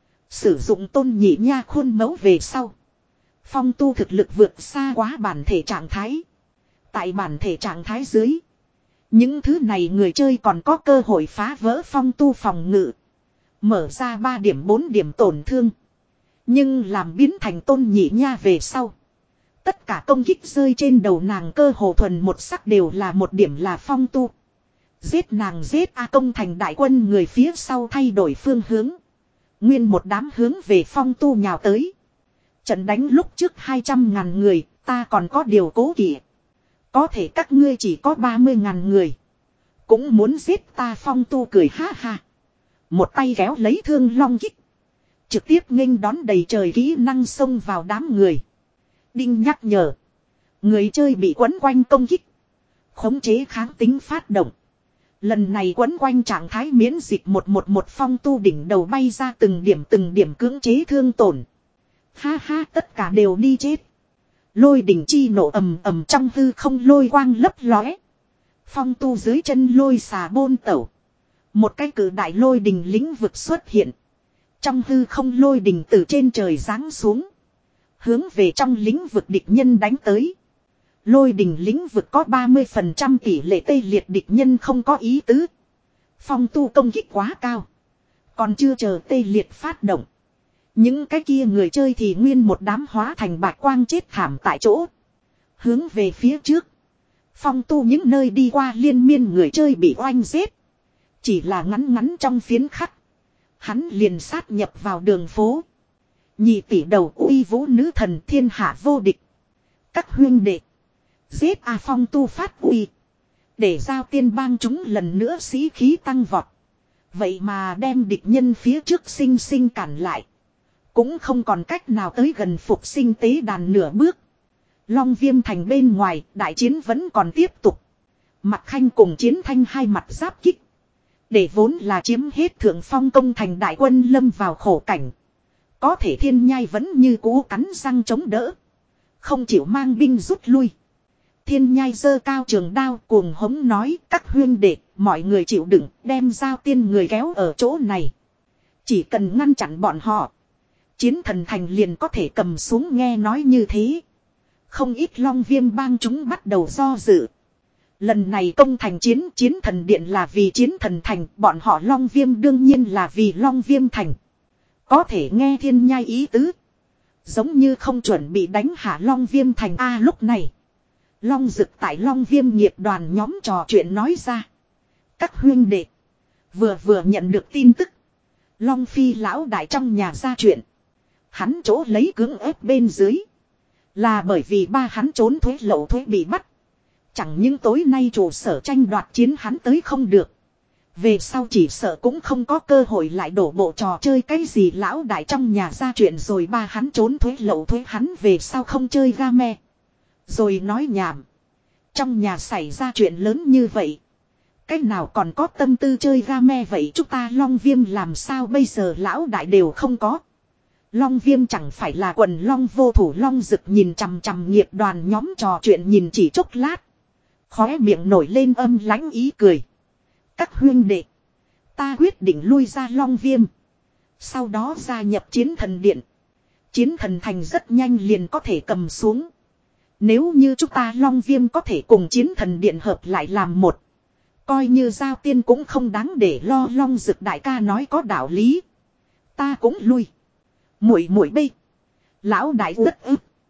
Sử dụng Tôn Nhị Nha khuôn mẫu về sau. Phong Tu thực lực vượt xa quá bản thể trạng thái. Tại bản thể trạng thái dưới. Những thứ này người chơi còn có cơ hội phá vỡ Phong Tu phòng ngự. Mở ra ba điểm bốn điểm tổn thương. Nhưng làm biến thành Tôn Nhị Nha về sau. Tất cả công kích rơi trên đầu nàng cơ hồ thuần một sắc đều là một điểm là Phong Tu. Giết nàng giết A công thành đại quân người phía sau thay đổi phương hướng. Nguyên một đám hướng về Phong Tu nhào tới. Trận đánh lúc trước hai trăm ngàn người, ta còn có điều cố kỵ. Có thể các ngươi chỉ có ba mươi ngàn người. Cũng muốn giết ta. Phong Tu cười ha ha. Một tay kéo lấy thương long kích. Trực tiếp nghênh đón đầy trời kỹ năng xông vào đám người. Đinh nhắc nhở. Người chơi bị quấn quanh công kích. Khống chế kháng tính phát động. Lần này quấn quanh trạng thái miễn dịch một một một. Phong Tu đỉnh đầu bay ra từng điểm từng điểm cưỡng chế thương tổn. Ha ha, tất cả đều đi chết. Lôi đỉnh chi nổ ầm ầm trong hư không, lôi quang lấp lóe. Phong Tu dưới chân lôi xà bôn tẩu. Một cái cử đại lôi đỉnh lĩnh vực xuất hiện. Trong hư không lôi đỉnh từ trên trời giáng xuống. Hướng về trong lĩnh vực địch nhân đánh tới. Lôi đỉnh lĩnh vực có ba mươi phần trăm tỷ lệ tê liệt địch nhân không có ý tứ. Phong Tu công kích quá cao. Còn chưa chờ tê liệt phát động. Những cái kia người chơi thì nguyên một đám hóa thành bạch quang chết thảm tại chỗ. Hướng về phía trước. Phong Tu những nơi đi qua liên miên người chơi bị oanh giết. Chỉ là ngắn ngắn trong phiến khắc. Hắn liền sát nhập vào đường phố. Nhị tỷ đầu uy vũ nữ thần thiên hạ vô địch. Các huyên đệ. Giết A. Phong Tu phát uy. Để giao tiên bang chúng lần nữa sĩ khí tăng vọt. Vậy mà đem địch nhân phía trước sinh sinh cản lại. Cũng không còn cách nào tới gần phục sinh tế đàn nửa bước. Long Viêm thành bên ngoài, đại chiến vẫn còn tiếp tục. Mặt Khanh cùng Chiến Thanh hai mặt giáp kích. Để vốn là chiếm hết thượng phong công thành đại quân lâm vào khổ cảnh. Có thể Thiên Nhai vẫn như cũ cắn răng chống đỡ. Không chịu mang binh rút lui. Thiên Nhai giơ cao trường đao cuồng hống nói, các huyên đệ, mọi người chịu đựng, đem giao tiên người kéo ở chỗ này. Chỉ cần ngăn chặn bọn họ. Chiến thần thành liền có thể cầm xuống. Nghe nói như thế. Không ít Long Viêm bang chúng bắt đầu do dự. Lần này công thành chiến, chiến thần điện là vì chiến thần thành, bọn họ Long Viêm đương nhiên là vì Long Viêm thành. Có thể nghe Thiên Nhai ý tứ. Giống như không chuẩn bị đánh hạ Long Viêm thành. A lúc này. Long Dực tại Long Viêm nghiệp đoàn nhóm trò chuyện nói ra. Các huynh đệ. Vừa vừa nhận được tin tức. Long Phi lão đại trong nhà ra chuyện. Hắn chỗ lấy cưỡng ép bên dưới. Là bởi vì ba hắn trốn thuế lậu thuế bị bắt. Chẳng những tối nay trụ sở tranh đoạt chiến hắn tới không được. Về sau chỉ sợ cũng không có cơ hội lại đổ bộ trò chơi cái gì. Lão đại trong nhà ra chuyện rồi ba hắn trốn thuế lậu thuế hắn về sau không chơi game. Rồi nói nhảm. Trong nhà xảy ra chuyện lớn như vậy. Cái nào còn có tâm tư chơi game vậy chúng ta Long Viêm làm sao bây giờ lão đại đều không có. Long Viêm chẳng phải là quần long vô thủ. Long Dực nhìn chằm chằm nghiệp đoàn nhóm trò chuyện nhìn chỉ chốc lát. Khóe miệng nổi lên âm lãnh ý cười. Các huynh đệ. Ta quyết định lui ra Long Viêm. Sau đó gia nhập chiến thần điện. Chiến thần thành rất nhanh liền có thể cầm xuống. Nếu như chúng ta Long Viêm có thể cùng chiến thần điện hợp lại làm một. Coi như giao tiên cũng không đáng để lo. Long Dực đại ca nói có đạo lý. Ta cũng lui. Muội muội bây. Lão đại rất ức.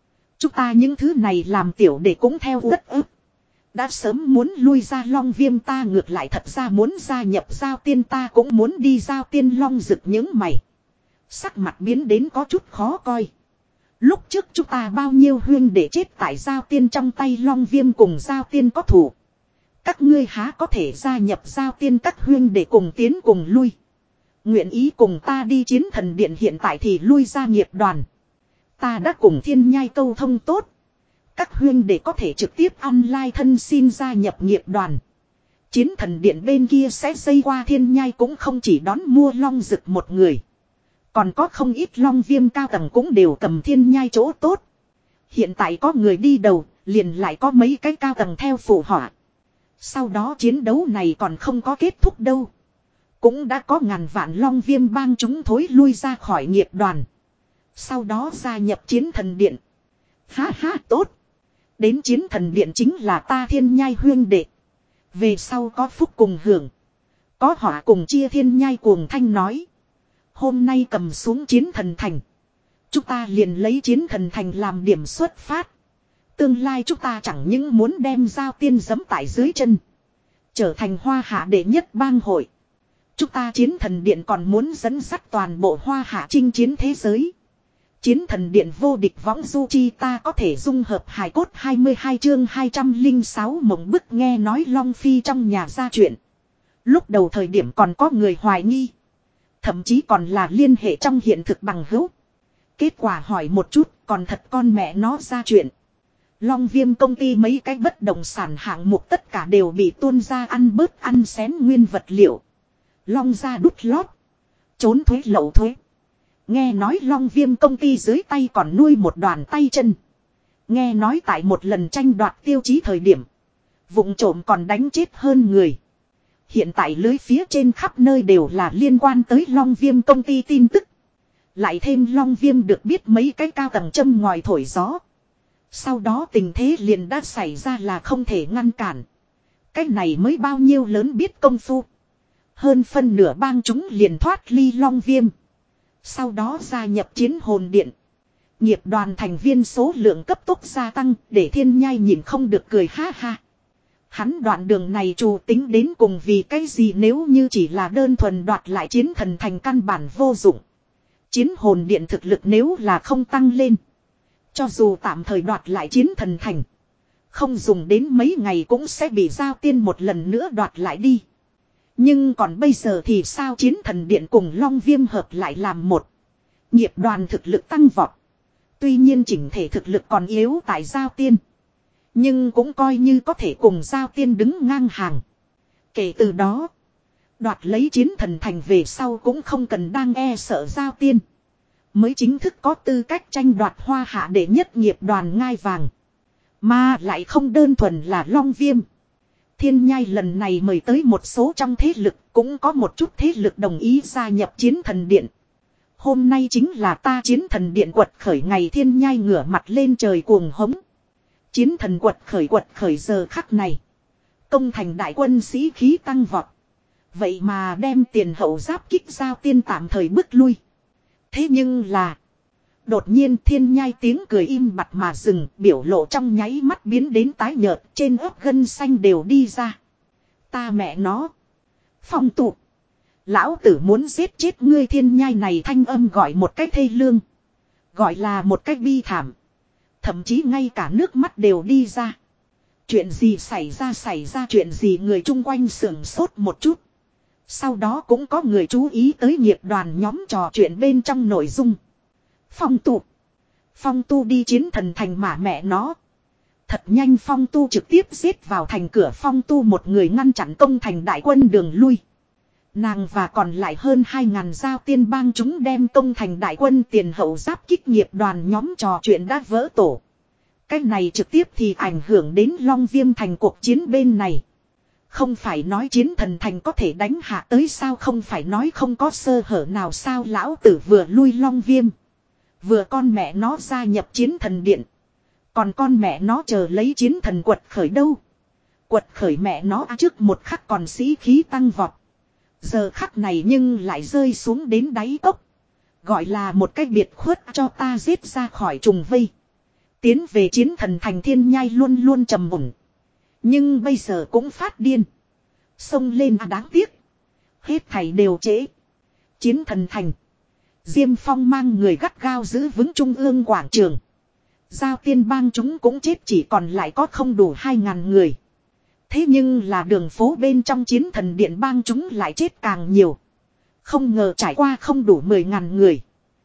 Chúng ta những thứ này làm tiểu để cũng theo đất ức. Đã sớm muốn lui ra Long Viêm, ta ngược lại thật ra muốn gia nhập Giao Tiên, ta cũng muốn đi Giao Tiên. Long Dực những mày. Sắc mặt biến đến có chút khó coi. Lúc trước chúng ta bao nhiêu huyên để chết tại Giao Tiên trong tay Long Viêm, cùng Giao Tiên có thủ. Các ngươi há có thể gia nhập Giao Tiên, các huyên để cùng tiến cùng lui. Nguyện ý cùng ta đi Chiến Thần Điện, hiện tại thì lui ra nghiệp đoàn. Ta đã cùng Thiên Nhai câu thông tốt. Các huyên để có thể trực tiếp online thân xin gia nhập nghiệp đoàn. Chiến Thần Điện bên kia sẽ xây qua Thiên Nhai, cũng không chỉ đón mua Long Dực một người. Còn có không ít Long Viêm cao tầng cũng đều cầm Thiên Nhai chỗ tốt. Hiện tại có người đi đầu, liền lại có mấy cái cao tầng theo phụ họa. Sau đó chiến đấu này còn không có kết thúc đâu. Cũng đã có ngàn vạn Long Viêm bang chúng thối lui ra khỏi nghiệp đoàn. Sau đó gia nhập Chiến Thần Điện. Ha ha, tốt. Đến Chiến Thần Điện chính là ta Thiên Nhai huyên đệ. Về sau có phúc cùng hưởng. Có họa cùng chia. Thiên Nhai cuồng thanh nói. Hôm nay cầm xuống Chiến Thần Thành. Chúng ta liền lấy Chiến Thần Thành làm điểm xuất phát. Tương lai chúng ta chẳng những muốn đem Giao Tiên giẫm tại dưới chân. Trở thành Hoa Hạ đệ nhất bang hội. Chúng ta Chiến Thần Điện còn muốn dẫn dắt toàn bộ Hoa Hạ chinh chiến thế giới. Chiến Thần Điện vô địch võng du chi, ta có thể dung hợp hài cốt. Hai mươi hai chương hai trăm lẻ sáu mộng bức. Nghe nói Long Phi trong nhà ra chuyện. Lúc đầu thời điểm còn có người hoài nghi. Thậm chí còn là liên hệ trong hiện thực bằng hữu. Kết quả hỏi một chút, còn thật con mẹ nó ra chuyện. Long Viêm công ty mấy cái bất động sản hạng mục tất cả đều bị tuôn ra ăn bớt ăn xén nguyên vật liệu. Long ra đút lót. Trốn thuế lậu thuế. Nghe nói Long Viêm công ty dưới tay còn nuôi một đoàn tay chân. Nghe nói tại một lần tranh đoạt tiêu chí thời điểm. Vụng trộm còn đánh chết hơn người. Hiện tại lưới phía trên khắp nơi đều là liên quan tới Long Viêm công ty tin tức. Lại thêm Long Viêm được biết mấy cái cao tầng châm ngòi thổi gió. Sau đó tình thế liền đã xảy ra là không thể ngăn cản. Cái này mới bao nhiêu lớn biết công phu. Hơn phân nửa bang chúng liền thoát ly Long Viêm. Sau đó gia nhập Chiến Hồn Điện. Nghiệp đoàn thành viên số lượng cấp tốc gia tăng, để Thiên Nhai nhìn không được cười ha ha. Hắn đoạn đường này trù tính đến cùng vì cái gì, nếu như chỉ là đơn thuần đoạt lại Chiến Thần Thành căn bản vô dụng. Chiến Hồn Điện thực lực nếu là không tăng lên. Cho dù tạm thời đoạt lại Chiến Thần Thành. Không dùng đến mấy ngày cũng sẽ bị Giao Tiên một lần nữa đoạt lại đi. Nhưng còn bây giờ thì sao, Chiến Thần Điện cùng Long Viêm hợp lại làm một. Nghiệp đoàn thực lực tăng vọt. Tuy nhiên chỉnh thể thực lực còn yếu tại Giao Tiên. Nhưng cũng coi như có thể cùng Giao Tiên đứng ngang hàng. Kể từ đó, đoạt lấy Chiến Thần Thành về sau cũng không cần đang e sợ Giao Tiên. Mới chính thức có tư cách tranh đoạt Hoa Hạ đệ nhất nghiệp đoàn ngai vàng. Mà lại không đơn thuần là Long Viêm. Thiên Nhai lần này mời tới một số trong thế lực, cũng có một chút thế lực đồng ý gia nhập Chiến Thần Điện. Hôm nay chính là ta Chiến Thần Điện quật khởi ngày. Thiên Nhai ngửa mặt lên trời cuồng hống. Chiến thần quật khởi quật khởi giờ khắc này. Công thành đại quân sĩ khí tăng vọt. Vậy mà đem tiền hậu giáp kích Giao Tiên tạm thời bước lui. Thế nhưng là. Đột nhiên Thiên Nhai tiếng cười im bặt mà dừng, biểu lộ trong nháy mắt biến đến tái nhợt, trên ớt gân xanh đều đi ra. Ta mẹ nó. Phong tụ. Lão tử muốn giết chết ngươi. Thiên Nhai này thanh âm gọi một cách thê lương. Gọi là một cách bi thảm. Thậm chí ngay cả nước mắt đều đi ra. Chuyện gì xảy ra xảy ra chuyện gì, người chung quanh sưởng sốt một chút. Sau đó cũng có người chú ý tới nghiệp đoàn nhóm trò chuyện bên trong nội dung. Phong tu. Phong tu đi Chiến Thần Thành mà mẹ nó. Thật nhanh Phong tu trực tiếp giết vào thành cửa. Phong tu một người ngăn chặn công thành đại quân đường lui. Nàng và còn lại hơn hai ngàn Giao Tiên bang chúng đem công thành đại quân tiền hậu giáp kích nghiệp đoàn nhóm trò chuyện đã vỡ tổ. Cái này trực tiếp thì ảnh hưởng đến Long Viêm thành cuộc chiến bên này. Không phải nói Chiến Thần Thành có thể đánh hạ tới sao, không phải nói không có sơ hở nào sao. Lão tử vừa lui Long Viêm. Vừa con mẹ nó gia nhập Chiến Thần Điện. Còn con mẹ nó chờ lấy Chiến Thần quật khởi đâu. Quật khởi mẹ nó trước một khắc còn sĩ khí tăng vọt. Giờ khắc này nhưng lại rơi xuống đến đáy cốc. Gọi là một cách biệt khuất cho ta giết ra khỏi trùng vây. Tiến về chiến thần thành thiên nhai luôn luôn trầm ổn. Nhưng bây giờ cũng phát điên. Xông lên à đáng tiếc. Hết thảy đều trễ. Chiến thần thành. Diêm Phong mang người gắt gao giữ vững trung ương quảng trường. Giao tiên bang chúng cũng chết chỉ còn lại có không đủ hai ngàn người. Thế nhưng là đường phố bên trong chiến thần điện bang chúng lại chết càng nhiều. Không ngờ trải qua không đủ mười ngàn người.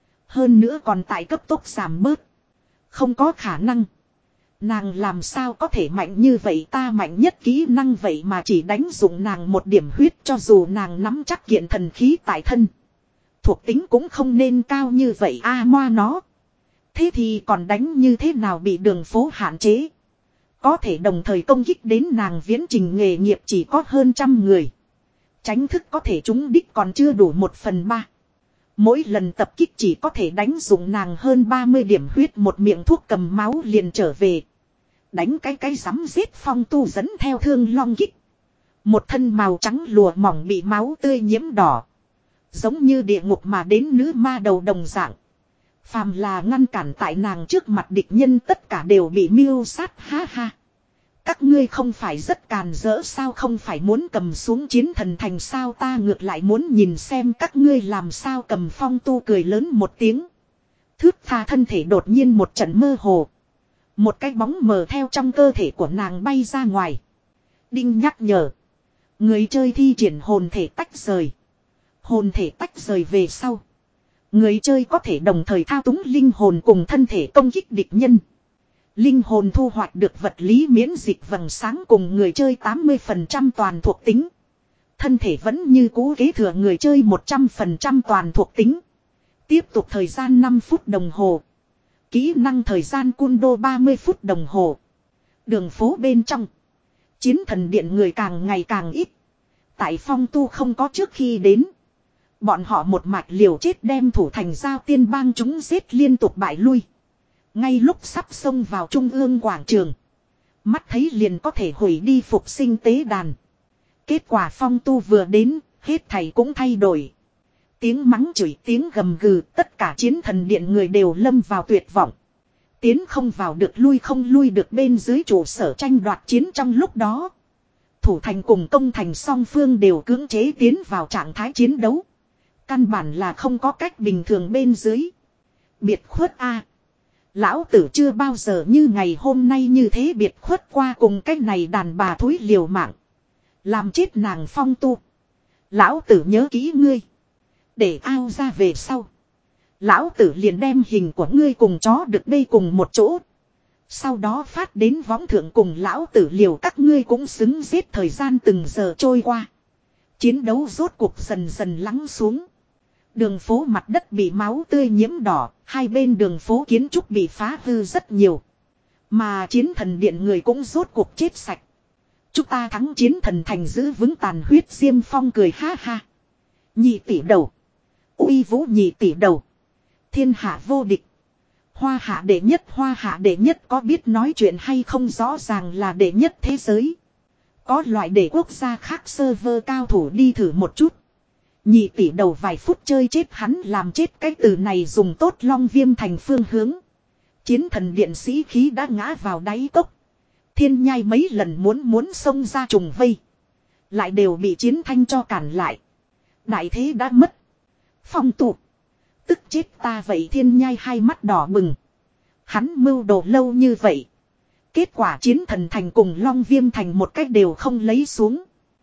Hơn nữa còn tại cấp tốc giảm bớt. Không có khả năng. Nàng làm sao có thể mạnh như vậy, ta mạnh nhất kỹ năng vậy mà chỉ đánh dụng nàng một điểm huyết, cho dù nàng nắm chắc kiện thần khí tại thân. Thuộc tính cũng không nên cao như vậy a à, moa nó. Thế thì còn đánh như thế nào bị đường phố hạn chế. Có thể đồng thời công kích đến nàng viễn trình nghề nghiệp chỉ có hơn trăm người. Tránh thức có thể trúng đích còn chưa đủ một phần ba. Mỗi lần tập kích chỉ có thể đánh dụng nàng hơn ba mươi điểm huyết, một miệng thuốc cầm máu liền trở về. Đánh cái cái rắm giết Phong tu dẫn theo thương long kích. Một thân màu trắng lùa mỏng bị máu tươi nhiễm đỏ. Giống như địa ngục mà đến nữ ma đầu đồng dạng. Phàm là ngăn cản tại nàng trước mặt địch nhân tất cả đều bị miêu sát, ha ha. Các ngươi không phải rất càn rỡ sao, không phải muốn cầm xuống chiến thần thành sao, ta ngược lại muốn nhìn xem các ngươi làm sao cầm. Phong tu cười lớn một tiếng. Thước tha thân thể đột nhiên một trận mơ hồ. Một cái bóng mờ theo trong cơ thể của nàng bay ra ngoài. Đinh nhắc nhở. Người chơi thi triển hồn thể tách rời. Hồn thể tách rời về sau. Người chơi có thể đồng thời thao túng linh hồn cùng thân thể công kích địch nhân. Linh hồn thu hoạch được vật lý miễn dịch vầng sáng cùng người chơi tám mươi phần trăm toàn thuộc tính. Thân thể vẫn như cũ kế thừa người chơi một trăm phần trăm toàn thuộc tính. Tiếp tục thời gian năm phút đồng hồ. Kỹ năng thời gian cun đô ba mươi phút đồng hồ. Đường phố bên trong. Chiến thần điện người càng ngày càng ít. Tại Phong tu không có trước khi đến. Bọn họ một mạch liều chết đem thủ thành giao tiên bang chúng giết liên tục bại lui. Ngay lúc sắp xông vào trung ương quảng trường. Mắt thấy liền có thể hủy đi phục sinh tế đàn. Kết quả Phong tu vừa đến, hết thảy cũng thay đổi. Tiếng mắng chửi, tiếng gầm gừ, tất cả chiến thần điện người đều lâm vào tuyệt vọng. Tiến không vào được, lui không lui được, bên dưới trụ sở tranh đoạt chiến trong lúc đó. Thủ thành cùng công thành song phương đều cưỡng chế tiến vào trạng thái chiến đấu. Căn bản là không có cách bình thường bên dưới. Biệt khuất a. Lão tử chưa bao giờ như ngày hôm nay như thế biệt khuất qua, cùng cái này đàn bà thúi liều mạng. Làm chết nàng Phong tu. Lão tử nhớ kỹ ngươi. Để ao ra về sau. Lão tử liền đem hình của ngươi cùng chó được bê cùng một chỗ. Sau đó phát đến võng thượng cùng lão tử liều, các ngươi cũng xứng giết. Thời gian từng giờ trôi qua. Chiến đấu rốt cuộc dần dần lắng xuống. Đường phố mặt đất bị máu tươi nhiễm đỏ, hai bên đường phố kiến trúc bị phá hư rất nhiều. Mà chiến thần điện người cũng rốt cuộc chết sạch. Chúng ta thắng, chiến thần thành giữ vững tàn huyết. Diêm Phong cười ha ha. Nhị tỷ đầu. Uy vũ nhị tỷ đầu. Thiên hạ vô địch. Hoa hạ đệ nhất, hoa hạ đệ nhất có biết nói chuyện hay không, rõ ràng là đệ nhất thế giới. Có loại để quốc gia khác server cao thủ đi thử một chút. Nhị tỷ đầu vài phút chơi chết hắn, làm chết cái từ này dùng tốt. Long Viêm thành phương hướng. Chiến thần điện sĩ khí đã ngã vào đáy cốc. Thiên nhai mấy lần muốn muốn xông ra trùng vây. Lại đều bị chiến thanh cho cản lại. Đại thế đã mất. Phong tụ. Tức chết ta vậy. Thiên nhai hai mắt đỏ bừng. Hắn mưu đồ lâu như vậy. Kết quả chiến thần thành cùng Long Viêm thành một cách đều không lấy xuống.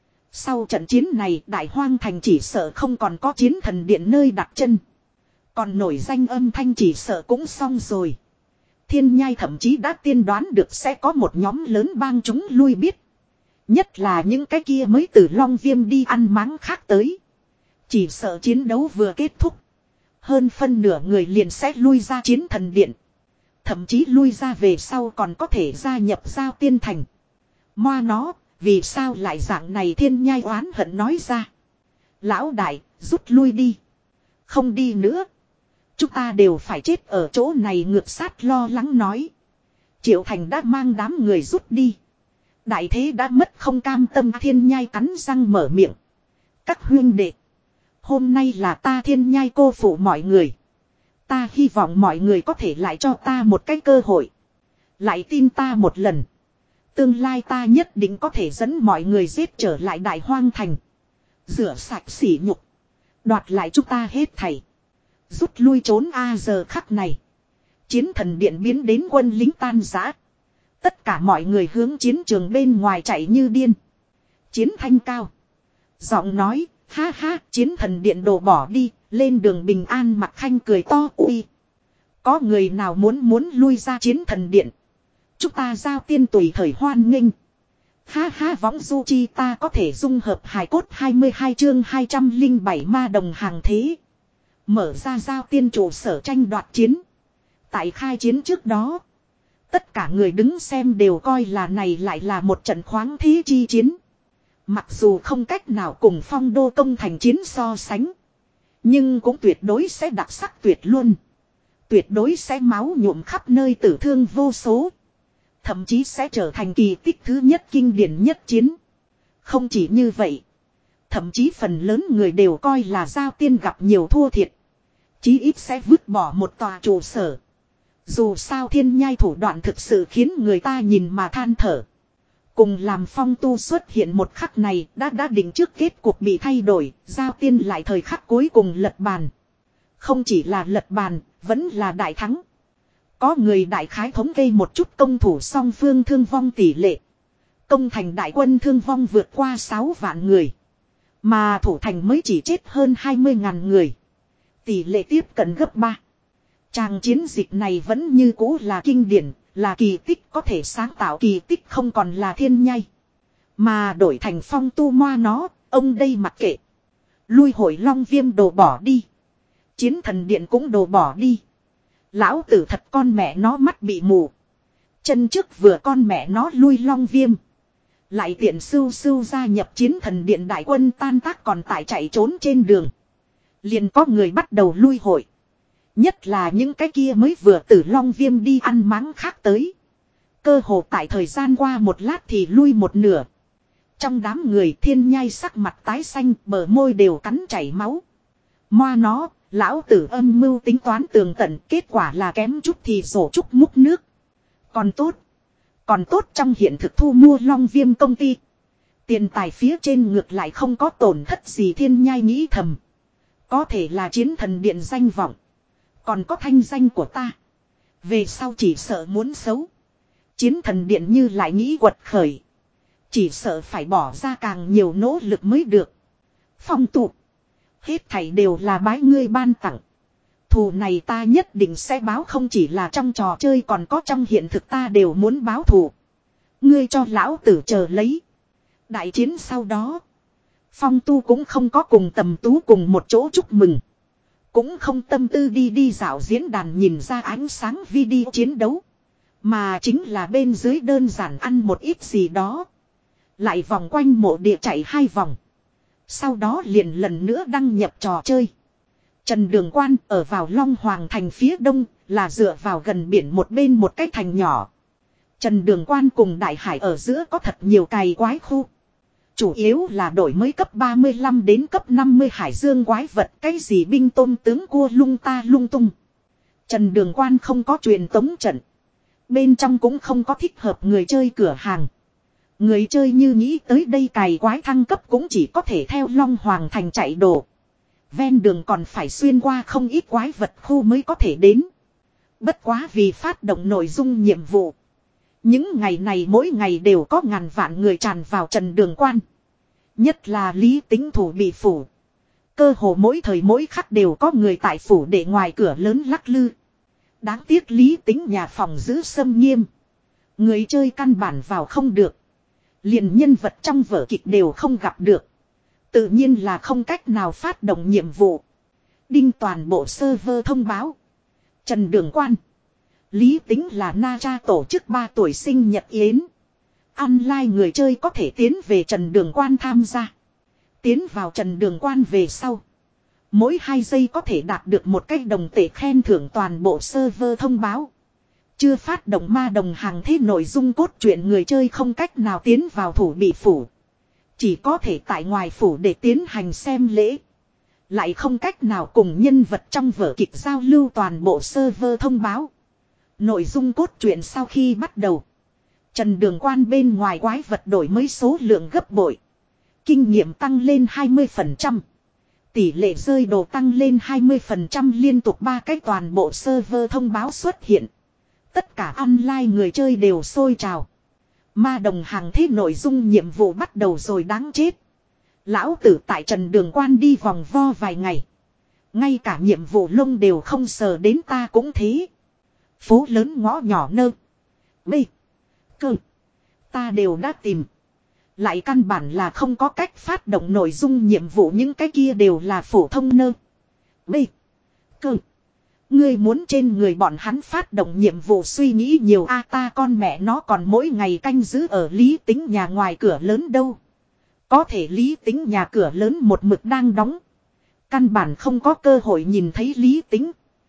Sau trận chiến này đại hoang thành chỉ sợ không còn có chiến thần điện nơi đặt chân. Còn nổi danh âm thanh chỉ sợ cũng xong rồi. Thiên nhai thậm chí đã tiên đoán được sẽ có một nhóm lớn bang chúng lui biết. Nhất là những cái kia mới từ Long Viêm đi ăn máng khác tới. Chỉ sợ chiến đấu vừa kết thúc. Hơn phân nửa người liền sẽ lui ra chiến thần điện. Thậm chí lui ra về sau còn có thể gia nhập giao tiên thành. Moa nó, vì sao lại dạng này, thiên nhai oán hận nói ra. Lão đại, rút lui đi. Không đi nữa. Chúng ta đều phải chết ở chỗ này, ngược sát lo lắng nói. Triệu Thành đã mang đám người rút đi. Đại thế đã mất, không cam tâm. Thiên nhai cắn răng mở miệng. Các huynh đệ. Hôm nay là ta thiên nhai cô phụ mọi người. Ta hy vọng mọi người có thể lại cho ta một cái cơ hội. Lại tin ta một lần. Tương lai ta nhất định có thể dẫn mọi người giết trở lại Đại Hoang Thành. Rửa sạch sỉ nhục. Đoạt lại chúng ta hết thảy. Rút lui trốn a giờ khắc này. Chiến thần điện biến đến quân lính tan rã. Tất cả mọi người hướng chiến trường bên ngoài chạy như điên. Chiến thanh cao. Giọng nói, ha ha, chiến thần điện đổ bỏ đi, lên đường bình an. Mặc Khanh cười to ui. Có người nào muốn muốn lui ra chiến thần điện. Chúng ta giao tiên tùy thời hoan nghênh. Ha ha, võng du chi ta có thể dung hợp hài cốt hai mươi hai chương hai trăm lẻ bảy ma đồng hàng thế. Mở ra giao tiên trụ sở tranh đoạt chiến. Tại khai chiến trước đó. Tất cả người đứng xem đều coi là này lại là một trận khoáng thế chi chiến. Mặc dù không cách nào cùng Phong Đô công thành chiến so sánh. Nhưng cũng tuyệt đối sẽ đặc sắc tuyệt luôn. Tuyệt đối sẽ máu nhuộm khắp nơi, tử thương vô số. Thậm chí sẽ trở thành kỳ tích thứ nhất, kinh điển nhất chiến. Không chỉ như vậy. Thậm chí phần lớn người đều coi là giao tiên gặp nhiều thua thiệt. Chí ít sẽ vứt bỏ một tòa trụ sở. Dù sao thiên nhai thủ đoạn thực sự khiến người ta nhìn mà than thở. Cùng làm Phong Tu xuất hiện một khắc này đã đã định trước kết cuộc bị thay đổi. Giao tiên lại thời khắc cuối cùng lật bàn. Không chỉ là lật bàn, vẫn là đại thắng. Có người đại khái thống kê một chút công thủ song phương thương vong tỷ lệ. Công thành đại quân thương vong vượt qua sáu vạn người. Mà thủ thành mới chỉ chết hơn hai mươi ngàn người. Tỷ lệ tiếp cận gấp ba. Tràng chiến dịch này vẫn như cũ là kinh điển, là kỳ tích, có thể sáng tạo kỳ tích, không còn là thiên nhai. Mà đổi thành Phong Tu moa nó, ông đây mặc kệ. Lui hội Long Viêm đồ bỏ đi. Chiến thần điện cũng đồ bỏ đi. Lão tử thật con mẹ nó mắt bị mù. Chân trước vừa con mẹ nó lui Long Viêm. Lại tiện sưu sưu gia nhập chiến thần điện, đại quân tan tác còn tại chạy trốn trên đường. Liền có người bắt đầu lui hội. Nhất là những cái kia mới vừa từ Long Viêm đi ăn máng khác tới. Cơ hồ tại thời gian qua một lát thì lui một nửa. Trong đám người thiên nhai sắc mặt tái xanh, bờ môi đều cắn chảy máu. Moa nó, lão tử âm mưu tính toán tường tận, kết quả là kém chút thì rổ chút múc nước. Còn tốt. Còn tốt trong hiện thực thu mua Long Viêm công ty. Tiền tài phía trên ngược lại không có tổn thất gì, thiên nhai nghĩ thầm. Có thể là chiến thần điện danh vọng. Còn có thanh danh của ta. Về sau chỉ sợ muốn xấu. Chiến thần điện như lại nghĩ quật khởi. Chỉ sợ phải bỏ ra càng nhiều nỗ lực mới được. Phong tụ. Hết thảy đều là bái ngươi ban tặng. Thù này ta nhất định sẽ báo, không chỉ là trong trò chơi còn có trong hiện thực, ta đều muốn báo thù. Ngươi cho lão tử chờ lấy. Đại chiến sau đó. Phong Tu cũng không có cùng Tầm Tú cùng một chỗ chúc mừng. Cũng không tâm tư đi đi dạo diễn đàn nhìn ra ánh sáng video chiến đấu. Mà chính là bên dưới đơn giản ăn một ít gì đó. Lại vòng quanh mộ địa chạy hai vòng. Sau đó liền lần nữa đăng nhập trò chơi. Trần Đường Quan ở vào Long Hoàng thành phía đông, là dựa vào gần biển một bên một cái thành nhỏ. Trần Đường Quan cùng Đại Hải ở giữa có thật nhiều cày quái khu. Chủ yếu là đổi mới cấp ba mươi lăm đến cấp năm mươi hải dương quái vật, cái gì binh tôm tướng cua lung ta lung tung. Trần Đường Quan không có truyền tống trận. Bên trong cũng không có thích hợp người chơi cửa hàng. Người chơi như nghĩ tới đây cày quái thăng cấp cũng chỉ có thể theo Long Hoàng thành chạy đổ. Ven đường còn phải xuyên qua không ít quái vật khu mới có thể đến. Bất quá vì phát động nội dung nhiệm vụ. Những ngày này mỗi ngày đều có ngàn vạn người tràn vào Trần Đường Quan. Nhất là Lý Tính thủ bị phủ. Cơ hồ mỗi thời mỗi khắc đều có người tại phủ để ngoài cửa lớn lắc lư. Đáng tiếc Lý Tính nhà phòng giữ xâm nghiêm. Người chơi căn bản vào không được. Liền nhân vật trong vở kịch đều không gặp được. Tự nhiên là không cách nào phát động nhiệm vụ. Đinh toàn bộ server thông báo. Trần Đường Quan. Lý Tính là Na Cha tổ chức ba tuổi sinh nhật yến. Online người chơi có thể tiến về Trần Đường Quan tham gia. Tiến vào Trần Đường Quan về sau. Mỗi hai giây có thể đạt được một cách đồng tệ khen thưởng, toàn bộ server thông báo. Chưa phát động ma đồng hàng thế nội dung cốt truyện, người chơi không cách nào tiến vào thủ bị phủ. Chỉ có thể tại ngoài phủ để tiến hành xem lễ. Lại không cách nào cùng nhân vật trong vở kịch giao lưu, toàn bộ server thông báo. Nội dung cốt truyện sau khi bắt đầu. Trần Đường Quan bên ngoài quái vật đổi mới số lượng gấp bội. Kinh nghiệm tăng lên hai mươi phần trăm. Tỷ lệ rơi đồ tăng lên hai mươi phần trăm liên tục ba cái toàn bộ server thông báo xuất hiện. Tất cả online người chơi đều sôi trào. Ma đồng hàng thế nội dung nhiệm vụ bắt đầu rồi đáng chết. Lão tử tại Trần Đường Quan đi vòng vo vài ngày. Ngay cả nhiệm vụ lông đều không sờ đến ta cũng thế. Phố lớn ngõ nhỏ nơ. Bê. Cơ. Ta đều đã tìm. Lại căn bản là không có cách phát động nội dung nhiệm vụ, những cái kia đều là phổ thông nơ. Bê. Cơ. Ngươi muốn trên người bọn hắn phát động nhiệm vụ suy nghĩ nhiều a, ta con mẹ nó còn mỗi ngày canh giữ ở Lý Tính nhà ngoài cửa lớn đâu. Có thể Lý Tính nhà cửa lớn một mực đang đóng. Căn bản không có cơ hội nhìn thấy Lý Tính.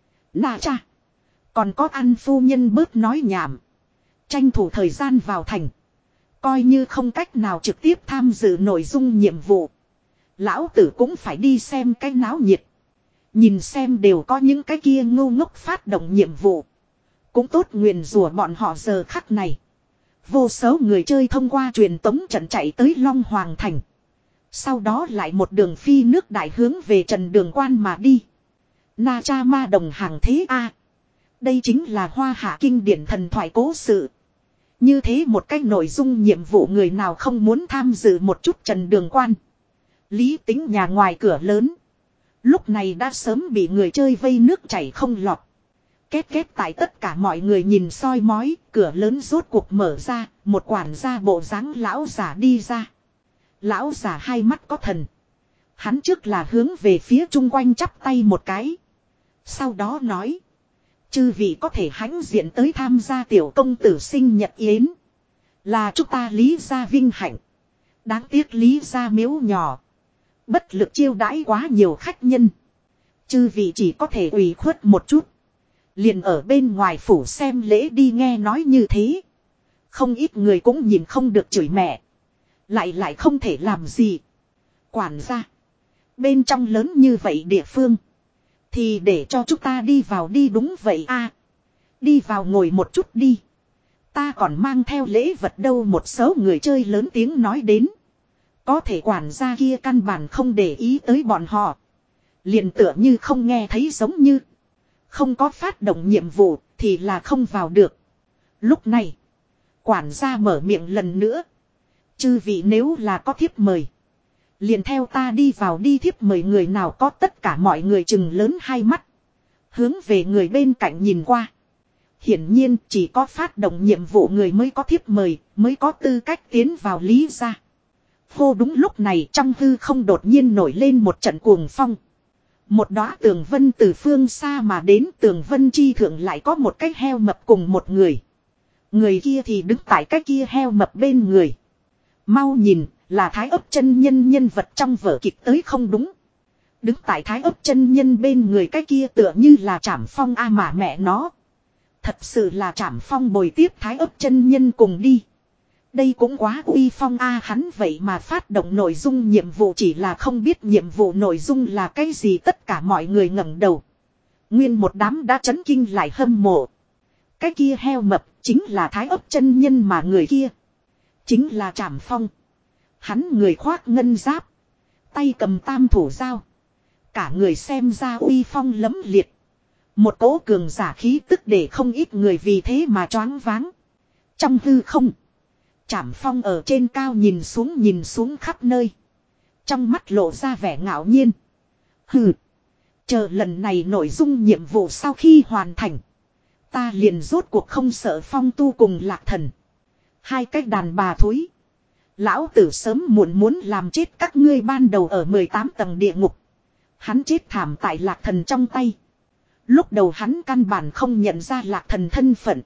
Nà cha. Còn có ăn phu nhân bớt nói nhảm. Tranh thủ thời gian vào thành. Coi như không cách nào trực tiếp tham dự nội dung nhiệm vụ. Lão tử cũng phải đi xem cái náo nhiệt. Nhìn xem đều có những cái kia ngu ngốc phát động nhiệm vụ. Cũng tốt nguyền rủa bọn họ giờ khắc này. Vô số người chơi thông qua truyền tống trận chạy tới Long Hoàng Thành. Sau đó lại một đường phi nước đại hướng về Trần Đường Quan mà đi. Na cha ma đồng hàng thế a. Đây chính là hoa hạ kinh điển thần thoại cố sự. Như thế một cách nội dung nhiệm vụ người nào không muốn tham dự một chút Trần Đường Quan. Lý Tính nhà ngoài cửa lớn. Lúc này đã sớm bị người chơi vây nước chảy không lọt. Két két tại tất cả mọi người nhìn soi mói, cửa lớn rốt cuộc mở ra, một quản gia bộ dáng lão giả đi ra. Lão giả hai mắt có thần. Hắn trước là hướng về phía chung quanh chắp tay một cái. Sau đó nói. Chư vị có thể hãnh diện tới tham gia tiểu công tử sinh nhật yến. Là chúng ta Lý gia vinh hạnh. Đáng tiếc Lý gia miếu nhỏ. Bất lực chiêu đãi quá nhiều khách nhân. Chư vị chỉ có thể ủy khuất một chút. Liền ở bên ngoài phủ xem lễ đi, nghe nói như thế. Không ít người cũng nhìn không được chửi mẹ. Lại lại không thể làm gì. Quản gia. Bên trong lớn như vậy địa phương. Thì để cho chúng ta đi vào đi, đúng vậy a. Đi vào ngồi một chút đi. Ta còn mang theo lễ vật đâu, một số người chơi lớn tiếng nói đến. Có thể quản gia kia căn bản không để ý tới bọn họ. Liền tựa như không nghe thấy giống như. Không có phát động nhiệm vụ thì là không vào được. Lúc này. Quản gia mở miệng lần nữa. Chư vị nếu là có thiếp mời. Liền theo ta đi vào đi, thiếp mời người nào có, tất cả mọi người chừng lớn hai mắt. Hướng về người bên cạnh nhìn qua. Hiển nhiên chỉ có phát động nhiệm vụ người mới có thiếp mời, mới có tư cách tiến vào Lý gia. Hô, đúng lúc này trong hư không đột nhiên nổi lên một trận cuồng phong. Một đóa tường vân từ phương xa mà đến, tường vân chi thượng lại có một cái heo mập cùng một người. Người kia thì đứng tại cái kia heo mập bên người. Mau nhìn, là Thái Ấp chân nhân nhân vật trong vở kịch tới không đúng. Đứng tại Thái Ấp chân nhân bên người cái kia tựa như là Trảm Phong a, mà mẹ nó. Thật sự là Trảm Phong bồi tiếp Thái Ấp chân nhân cùng đi. Đây cũng quá uy phong a, hắn vậy mà phát động nội dung nhiệm vụ, chỉ là không biết nhiệm vụ nội dung là cái gì. Tất cả mọi người ngẩng đầu. Nguyên một đám đã chấn kinh lại hâm mộ. Cái kia heo mập chính là Thái Ấp chân nhân, mà người kia chính là Trảm Phong. Hắn người khoác ngân giáp, tay cầm tam thủ dao, cả người xem ra uy phong lẫm liệt. Một cỗ cường giả khí tức để không ít người vì thế mà choáng váng. Trong hư không, Trảm Phong ở trên cao nhìn xuống nhìn xuống khắp nơi. Trong mắt lộ ra vẻ ngạo nhiên. Hừ, chờ lần này nội dung nhiệm vụ sau khi hoàn thành, ta liền rốt cuộc không sợ Phong Tu cùng Lạc Thần. Hai cái đàn bà thúi. Lão tử sớm muộn muốn làm chết các ngươi. Ban đầu ở mười tám tầng địa ngục, hắn chết thảm tại Lạc Thần trong tay. Lúc đầu hắn căn bản không nhận ra Lạc Thần thân phận.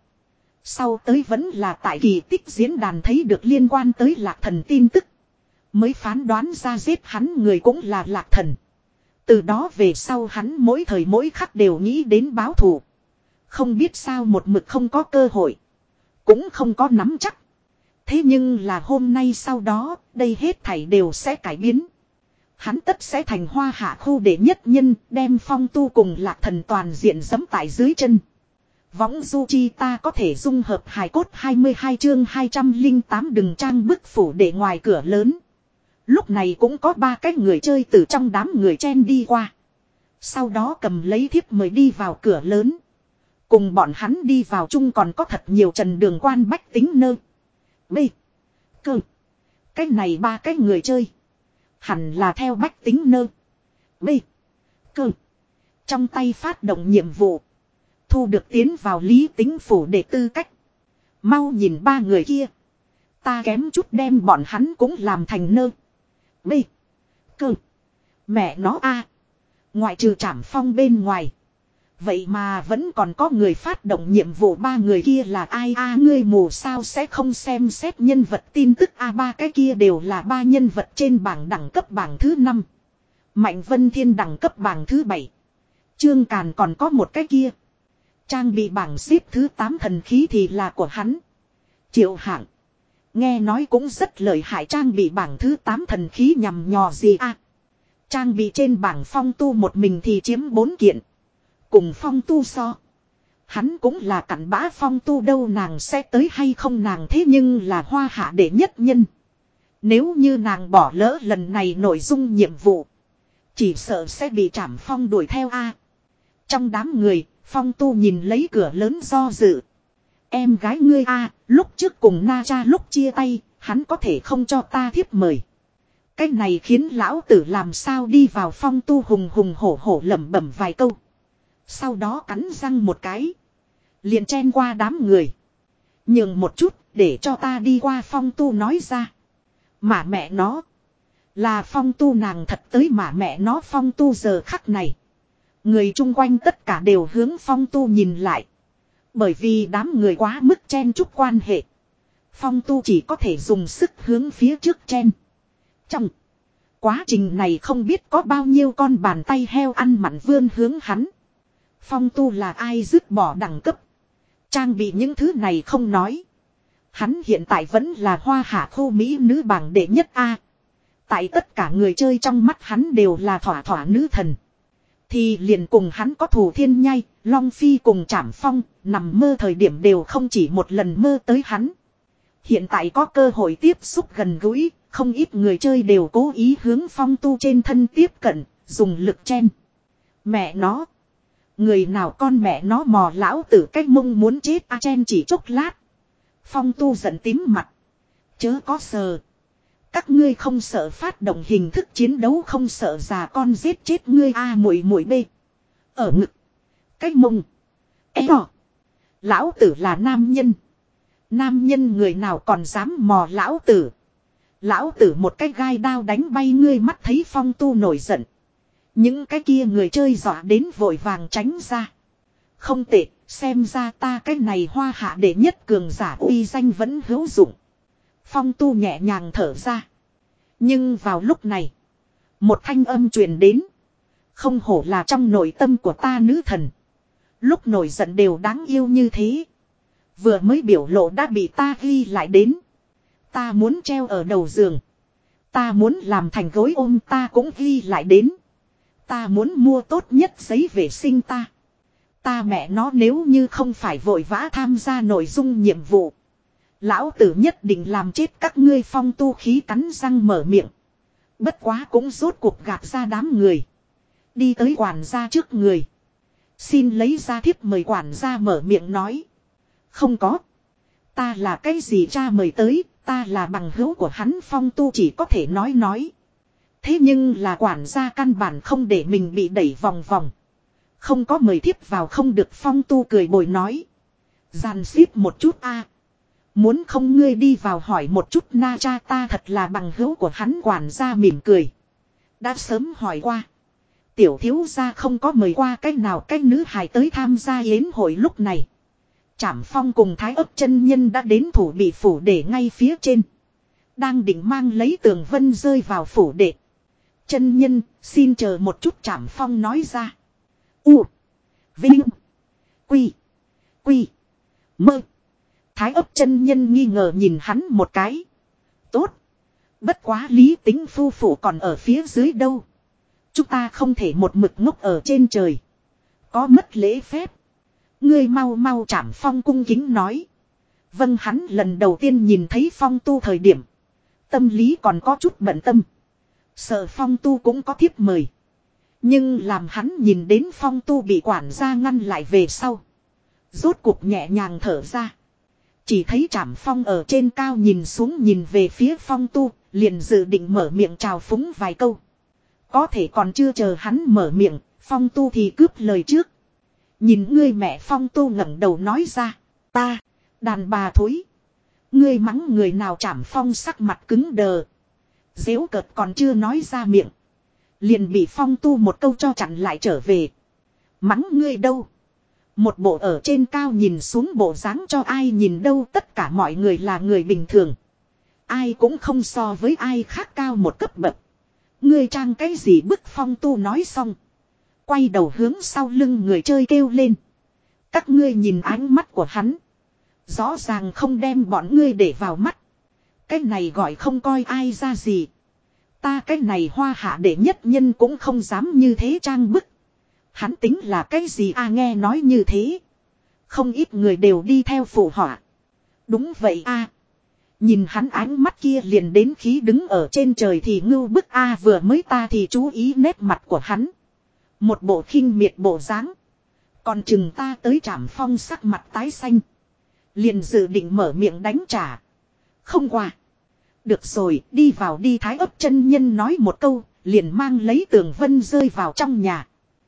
Sau tới vẫn là tại kỳ tích diễn đàn thấy được liên quan tới Lạc Thần tin tức, mới phán đoán ra giết hắn người cũng là Lạc Thần. Từ đó về sau hắn mỗi thời mỗi khắc đều nghĩ đến báo thù. Không biết sao một mực không có cơ hội, cũng không có nắm chắc. Thế nhưng là hôm nay sau đó, đây hết thảy đều sẽ cải biến. Hắn tất sẽ thành hoa hạ khu đệ nhất nhân, đem Phong Tu cùng Lạc Thần toàn diện giẫm tại dưới chân. Võng du chi ta có thể dung hợp hài cốt hai mươi hai chương hai trăm lẻ tám đừng trang bức phủ để ngoài cửa lớn. Lúc này cũng có ba cái người chơi từ trong đám người chen đi qua. Sau đó cầm lấy thiếp mời đi vào cửa lớn. Cùng bọn hắn đi vào chung còn có thật nhiều trần đường quan bách tính nơ. B. Cơ. Cái này ba cái người chơi. Hẳn là theo bách tính nơ. B. Cơ. Trong tay phát động nhiệm vụ. Thu được tiến vào lý tính phủ để tư cách. Mau nhìn ba người kia. Ta kém chút đem bọn hắn cũng làm thành nơ. B. Cơ. Mẹ nó a. Ngoại trừ Trảm Phong bên ngoài. Vậy mà vẫn còn có người phát động nhiệm vụ, ba người kia là ai a? Ngươi mù sao sẽ không xem xét nhân vật tin tức a? Ba cái kia đều là ba nhân vật trên bảng đẳng cấp bảng thứ năm. Mạnh Vân Thiên đẳng cấp bảng thứ bảy. Trương Càn còn có một cái kia. Trang bị bảng xếp thứ tám thần khí thì là của hắn. Triệu Hạng. Nghe nói cũng rất lợi hại, trang bị bảng thứ tám thần khí nhằm nhò gì a? Trang bị trên bảng Phong Tu một mình thì chiếm bốn kiện. Cùng Phong Tu so. Hắn cũng là cặn bã Phong Tu đâu, nàng sẽ tới hay không, nàng thế nhưng là hoa hạ đệ nhất nhân. Nếu như nàng bỏ lỡ lần này nội dung nhiệm vụ. Chỉ sợ sẽ bị Trảm Phong đuổi theo a. Trong đám người, Phong Tu nhìn lấy cửa lớn do dự. Em gái ngươi a, lúc trước cùng Na Cha lúc chia tay, hắn có thể không cho ta thiếp mời. Cái này khiến lão tử làm sao đi vào. Phong Tu hùng hùng hổ hổ lẩm bẩm vài câu. Sau đó cắn răng một cái. Liền chen qua đám người. Nhường một chút để cho ta đi qua. Phong Tu nói ra. Mà mẹ nó. Là Phong Tu nàng thật tới mà mẹ nó. Phong Tu giờ khắc này. Người chung quanh tất cả đều hướng Phong Tu nhìn lại. Bởi vì đám người quá mức chen chúc quan hệ. Phong Tu chỉ có thể dùng sức hướng phía trước chen. Trong quá trình này không biết có bao nhiêu con bàn tay heo ăn mặn vươn hướng hắn. Phong Tu là ai dứt bỏ đẳng cấp. Trang bị những thứ này không nói. Hắn hiện tại vẫn là hoa hạ khô mỹ nữ bảng đệ nhất A. Tại tất cả người chơi trong mắt hắn đều là thỏa thỏa nữ thần. Thì liền cùng hắn có thù thiên nhai, Long Phi cùng Trảm Phong, nằm mơ thời điểm đều không chỉ một lần mơ tới hắn. Hiện tại có cơ hội tiếp xúc gần gũi, không ít người chơi đều cố ý hướng Phong Tu trên thân tiếp cận, dùng lực chen. Mẹ nó. Người nào con mẹ nó mò lão tử cách mông muốn chết a. Chen chỉ chốc lát. Phong Tu giận tím mặt. Chớ có sờ. Các ngươi không sợ phát động hình thức chiến đấu, không sợ già con giết chết ngươi a. Muội muội bê. Ở ngực. Cách mông. Eo. Lão tử là nam nhân. Nam nhân người nào còn dám mò lão tử. Lão tử một cái gai đao đánh bay ngươi. Mắt thấy Phong Tu nổi giận. Những cái kia người chơi dọa đến vội vàng tránh ra. Không tệ, xem ra ta cái này hoa hạ đệ nhất cường giả uy danh vẫn hữu dụng. Phong Tu nhẹ nhàng thở ra. Nhưng vào lúc này, một thanh âm truyền đến. Không hổ là trong nội tâm của ta nữ thần. Lúc nổi giận đều đáng yêu như thế. Vừa mới biểu lộ đã bị ta ghi lại đến. Ta muốn treo ở đầu giường. Ta muốn làm thành gối ôm, ta cũng ghi lại đến. Ta muốn mua tốt nhất giấy vệ sinh ta. Ta mẹ nó nếu như không phải vội vã tham gia nội dung nhiệm vụ. Lão tử nhất định làm chết các ngươi. Phong Tu khí cắn răng mở miệng. Bất quá cũng rốt cuộc gạt ra đám người. Đi tới quản gia trước người. Xin lấy ra thiếp mời. Quản gia mở miệng nói. Không có. Ta là cái gì cha mời tới. Ta là bằng hữu của hắn. Phong Tu chỉ có thể nói nói. Thế nhưng là quản gia căn bản không để mình bị đẩy vòng vòng. Không có mời thiếp vào không được. Phong Tu cười bồi nói. Giàn xếp một chút a. Muốn không ngươi đi vào hỏi một chút Na Cha, ta thật là bằng hữu của hắn. Quản gia mỉm cười. Đã sớm hỏi qua. Tiểu thiếu gia không có mời qua cách nào cách nữ hài tới tham gia yến hội. Lúc này Trảm Phong cùng Thái Ấp chân nhân đã đến thủ bị phủ để ngay phía trên. Đang định mang lấy Tường Vân rơi vào phủ đệ. Chân nhân, xin chờ một chút. Trảm Phong nói ra. U. Vinh. Quy. Quy. Mơ. Thái Ấp chân nhân nghi ngờ nhìn hắn một cái. Tốt. Bất quá Lý Tính phu phụ còn ở phía dưới đâu. Chúng ta không thể một mực ngốc ở trên trời. Có mất lễ phép. Ngươi mau mau Trảm Phong cung kính nói. Vâng, hắn lần đầu tiên nhìn thấy Phong Tu thời điểm. Tâm lý còn có chút bận tâm. Sợ Phong Tu cũng có thiếp mời. Nhưng làm hắn nhìn đến Phong Tu bị quản gia ngăn lại về sau. Rốt cuộc nhẹ nhàng thở ra. Chỉ thấy Trảm Phong ở trên cao nhìn xuống nhìn về phía Phong Tu. Liền dự định mở miệng chào phúng vài câu. Có thể còn chưa chờ hắn mở miệng. Phong Tu thì cướp lời trước. Nhìn ngươi mẹ. Phong Tu ngẩng đầu nói ra. Ta, đàn bà thối. Ngươi mắng người nào? Trảm Phong sắc mặt cứng đờ. Dễu cợt còn chưa nói ra miệng. Liền bị Phong Tu một câu cho chặn lại trở về. Mắng ngươi đâu? Một bộ ở trên cao nhìn xuống bộ dáng cho ai nhìn đâu. Tất cả mọi người là người bình thường. Ai cũng không so với ai khác cao một cấp bậc. Ngươi trang cái gì bức? Phong Tu nói xong. Quay đầu hướng sau lưng người chơi kêu lên. Các ngươi nhìn ánh mắt của hắn. Rõ ràng không đem bọn ngươi để vào mắt. Cái này gọi không coi ai ra gì. Ta cái này hoa hạ đệ nhất nhân cũng không dám như thế trang bức. Hắn tính là cái gì a? Nghe nói như thế. Không ít người đều đi theo phụ họa. Đúng vậy a. Nhìn hắn ánh mắt kia liền đến khí đứng ở trên trời thì ngưu bức a. Vừa mới ta thì chú ý nét mặt của hắn. Một bộ khinh miệt bộ dáng. Còn chừng ta tới Trảm Phong sắc mặt tái xanh. Liền dự định mở miệng đánh trả. Không qua. Được rồi, đi vào đi. Thái Ấp chân nhân nói một câu, liền mang lấy Tường Vân rơi vào trong nhà.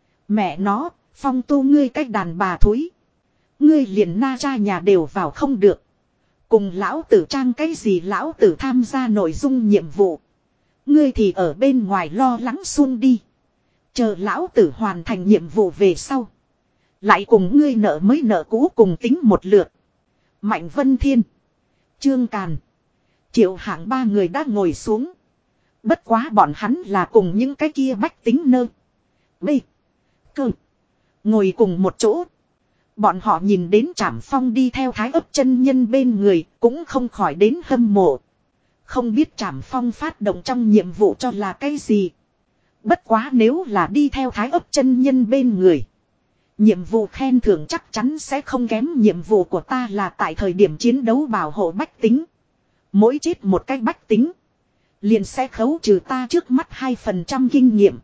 Mẹ nó, Phong Tu ngươi cách đàn bà thúi. Ngươi liền na cha nhà đều vào không được. Cùng lão tử trang cái gì? Lão tử tham gia nội dung nhiệm vụ. Ngươi thì ở bên ngoài lo lắng xuông đi. Chờ lão tử hoàn thành nhiệm vụ về sau. Lại cùng ngươi nợ mới nợ cũ cùng tính một lượt. Mạnh Vân Thiên, Trương Càn, Triệu Hạng ba người đã ngồi xuống. Bất quá bọn hắn là cùng những cái kia bách tính nơ. Bê. Cơ. Ngồi cùng một chỗ. Bọn họ nhìn đến Trảm Phong đi theo Thái Ấp chân nhân bên người cũng không khỏi đến hâm mộ. Không biết Trảm Phong phát động trong nhiệm vụ cho là cái gì. Bất quá nếu là đi theo Thái Ấp chân nhân bên người. Nhiệm vụ khen thưởng chắc chắn sẽ không kém. Nhiệm vụ của ta là tại thời điểm chiến đấu bảo hộ bách tính. Mỗi chết một cái bách tính. Liền sẽ khấu trừ ta trước mắt hai phần trăm kinh nghiệm.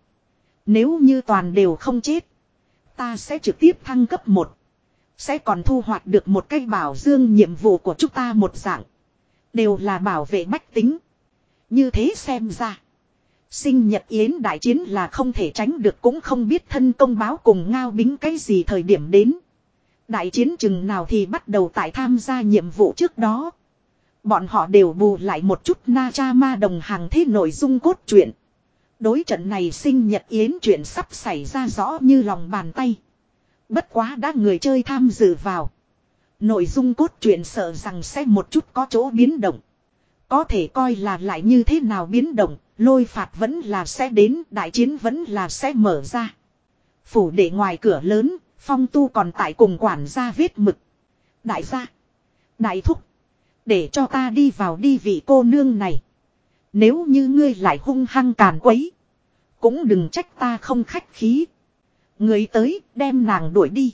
Nếu như toàn đều không chết. Ta sẽ trực tiếp thăng cấp một. Sẽ còn thu hoạch được một cái bảo dương. Nhiệm vụ của chúng ta một dạng. Đều là bảo vệ bách tính. Như thế xem ra. Sinh nhật yến đại chiến là không thể tránh được. Cũng không biết thân công báo cùng Ngao Bính cái gì thời điểm đến. Đại chiến chừng nào thì bắt đầu tại tham gia nhiệm vụ trước đó. Bọn họ đều bù lại một chút na cha ma đồng hàng thế nội dung cốt truyện. Đối trận này sinh nhật yến chuyện sắp xảy ra rõ như lòng bàn tay. Bất quá đã người chơi tham dự vào. Nội dung cốt truyện sợ rằng sẽ một chút có chỗ biến động. Có thể coi là lại như thế nào biến động. Lôi phạt vẫn là sẽ đến. Đại chiến vẫn là sẽ mở ra. Phủ để ngoài cửa lớn. Phong Tu còn tại cùng quản gia viết mực. Đại gia. Đại thúc. Để cho ta đi vào đi vị cô nương này. Nếu như ngươi lại hung hăng càn quấy. Cũng đừng trách ta không khách khí. Người tới đem nàng đuổi đi.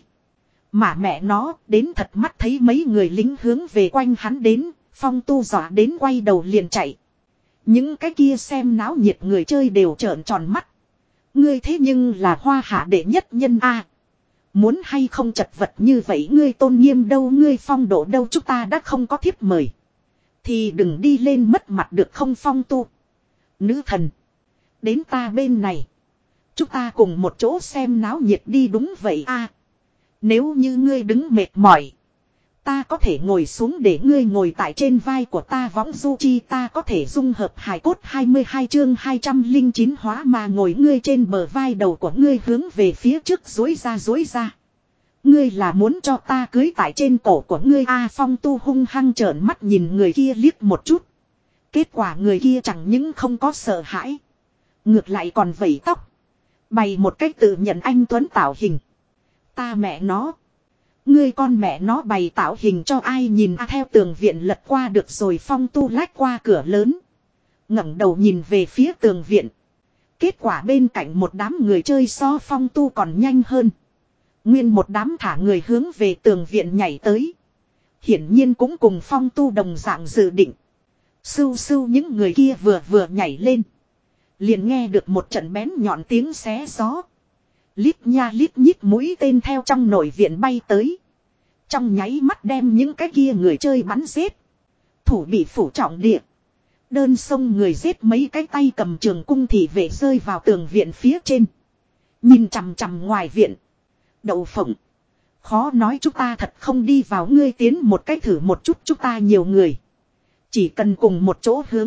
Mà mẹ nó đến thật mắt thấy mấy người lính hướng về quanh hắn đến. Phong Tu dọa đến quay đầu liền chạy. Những cái kia xem náo nhiệt người chơi đều trợn tròn mắt. Ngươi thế nhưng là hoa hạ đệ nhất nhân a. Muốn hay không chật vật như vậy? Ngươi tôn nghiêm đâu? Ngươi phong độ đâu? Chúng ta đã không có thiếp mời. Thì đừng đi lên mất mặt được không? Phong Tu. Nữ thần. Đến ta bên này. Chúng ta cùng một chỗ xem náo nhiệt đi. Đúng vậy a. Nếu như ngươi đứng mệt mỏi. Ta có thể ngồi xuống để ngươi ngồi tại trên vai của ta. Võng du chi ta có thể dung hợp hài cốt. Hai mươi hai chương hai trăm linh chín hóa mà ngồi ngươi trên bờ vai. Đầu của ngươi hướng về phía trước dối ra dối ra. Ngươi là muốn cho ta cưới tại trên cổ của ngươi a. Phong Tu hung hăng trợn mắt nhìn người kia liếc một chút. Kết quả người kia chẳng những không có sợ hãi. Ngược lại còn vẩy tóc. Bày một cách tự nhận anh tuấn tạo hình. Ta mẹ nó. Ngươi con mẹ nó bày tạo hình cho ai nhìn à? Theo tường viện lật qua được rồi. Phong Tu lách qua cửa lớn. ngẩng đầu nhìn về phía tường viện. Kết quả bên cạnh một đám người chơi so Phong Tu còn nhanh hơn. Nguyên một đám thả người hướng về tường viện nhảy tới. Hiển nhiên cũng cùng Phong Tu đồng dạng dự định. Sưu sưu những người kia vừa vừa nhảy lên. Liền nghe được một trận bén nhọn tiếng xé gió. Lít nha lít nhít mũi tên theo trong nội viện bay tới. Trong nháy mắt đem những cái kia người chơi bắn giết. Thủ bị phủ trọng địa. Đơn sông người giết mấy cái tay cầm trường cung thì vệ rơi vào tường viện phía trên. Nhìn chằm chằm ngoài viện. Đậu phộng. Khó nói chúng ta thật không đi vào, ngươi tiến một cách thử một chút, chúng ta nhiều người. Chỉ cần cùng một chỗ hướng.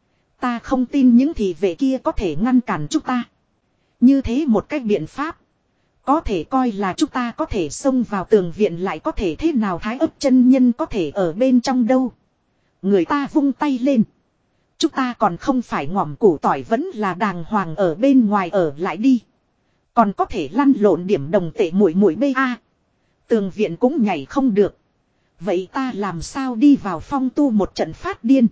Ta không tin những thị vệ kia có thể ngăn cản chúng ta. Như thế một cách biện pháp. Có thể coi là chúng ta có thể xông vào tường viện, lại có thể thế nào Thái Ấp chân nhân có thể ở bên trong đâu. Người ta vung tay lên. Chúng ta còn không phải ngỏm củ tỏi, vẫn là đàng hoàng ở bên ngoài ở lại đi. Còn có thể lăn lộn điểm đồng tệ mũi mũi bê a. Tường viện cũng nhảy không được. Vậy ta làm sao đi vào? Phong Tu một trận phát điên.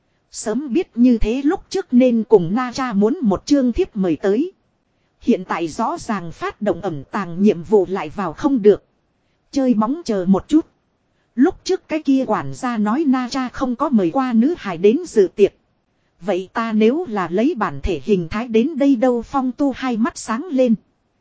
Sớm biết như thế lúc trước nên cùng Na Cha muốn một chương thiếp mời tới. Hiện tại rõ ràng phát động ẩn tàng nhiệm vụ lại vào không được. Chơi bóng chờ một chút. Lúc trước cái kia quản gia nói Na Cha không có mời qua nữ hài đến dự tiệc. Vậy ta nếu là lấy bản thể hình thái đến đây đâu? Phong Tu hai mắt sáng lên.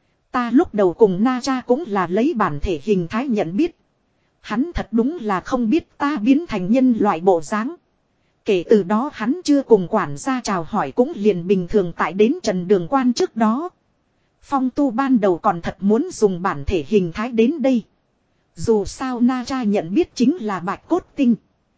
Ta lúc đầu cùng Na Cha cũng là lấy bản thể hình thái nhận biết. Hắn thật đúng là không biết ta biến thành nhân loại bộ dáng. Kể từ đó hắn chưa cùng quản gia chào hỏi cũng liền bình thường. Tại đến Trần Đường Quan trước đó, Phong Tu ban đầu còn thật muốn dùng bản thể hình thái đến đây. Dù sao Na Cha nhận biết chính là Bạch Cốt Tinh,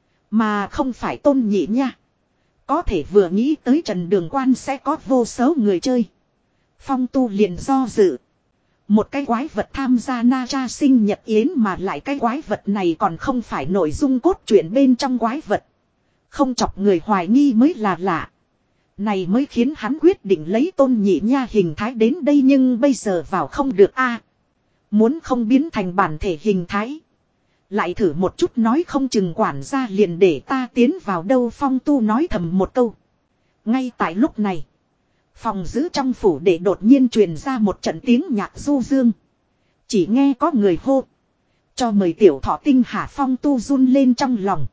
mà không phải Tôn Nhị nha. Có thể vừa nghĩ tới Trần Đường Quan sẽ có vô số người chơi, Phong Tu liền do dự. Một cái quái vật tham gia Na Cha sinh nhật yến, mà lại cái quái vật này còn không phải nội dung cốt truyện bên trong quái vật. Không chọc người hoài nghi mới là lạ. Này mới khiến hắn quyết định lấy Tôn Nhị nha hình thái đến đây, nhưng bây giờ vào không được a. Muốn không biến thành bản thể hình thái, lại thử một chút nói không chừng quản gia liền để ta tiến vào đâu. Phong Tu nói thầm một câu. Ngay tại lúc này, phòng giữ trong phủ đệ đột nhiên truyền ra một trận tiếng nhạc du dương. Chỉ nghe có người hô: cho mời tiểu thọ tinh hả. Phong Tu run lên trong lòng.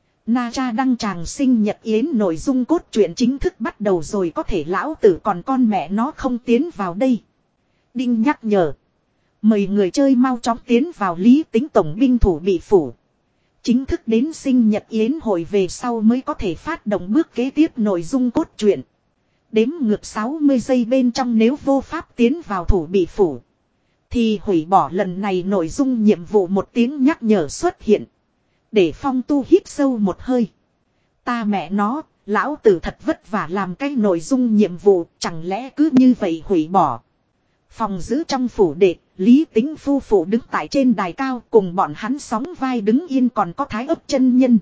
Na Cha đăng tràng sinh nhật yến nội dung cốt truyện chính thức bắt đầu rồi, có thể lão tử còn con mẹ nó không tiến vào đây. Đinh nhắc nhở. Mời người chơi mau chóng tiến vào Lý Tính tổng binh thủ bị phủ. Chính thức đến sinh nhật yến hội về sau mới có thể phát động bước kế tiếp nội dung cốt truyện. Đếm ngược sáu mươi giây bên trong nếu vô pháp tiến vào thủ bị phủ, thì hủy bỏ lần này nội dung nhiệm vụ. Một tiếng nhắc nhở xuất hiện, để Phong Tu hít sâu một hơi. Ta mẹ nó, lão tử thật vất vả làm cái nội dung nhiệm vụ, chẳng lẽ cứ như vậy hủy bỏ. Phòng giữ trong phủ đệ, Lý Tính phu phụ đứng tại trên đài cao, cùng bọn hắn sóng vai đứng yên, còn có Thái Ấp chân nhân.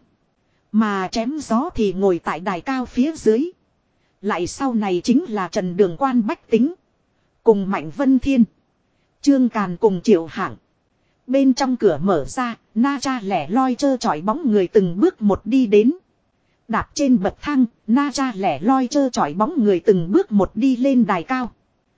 Mà Chém Gió thì ngồi tại đài cao phía dưới. Lại sau này chính là Trần Đường Quan bách tính, cùng Mạnh Vân Thiên, Trương Càn cùng Triệu Hạng. Bên trong cửa mở ra, Na Cha lẻ loi trơ trọi bóng người từng bước một đi đến. Đạp trên bậc thang, Na Cha lẻ loi trơ trọi bóng người từng bước một đi lên đài cao.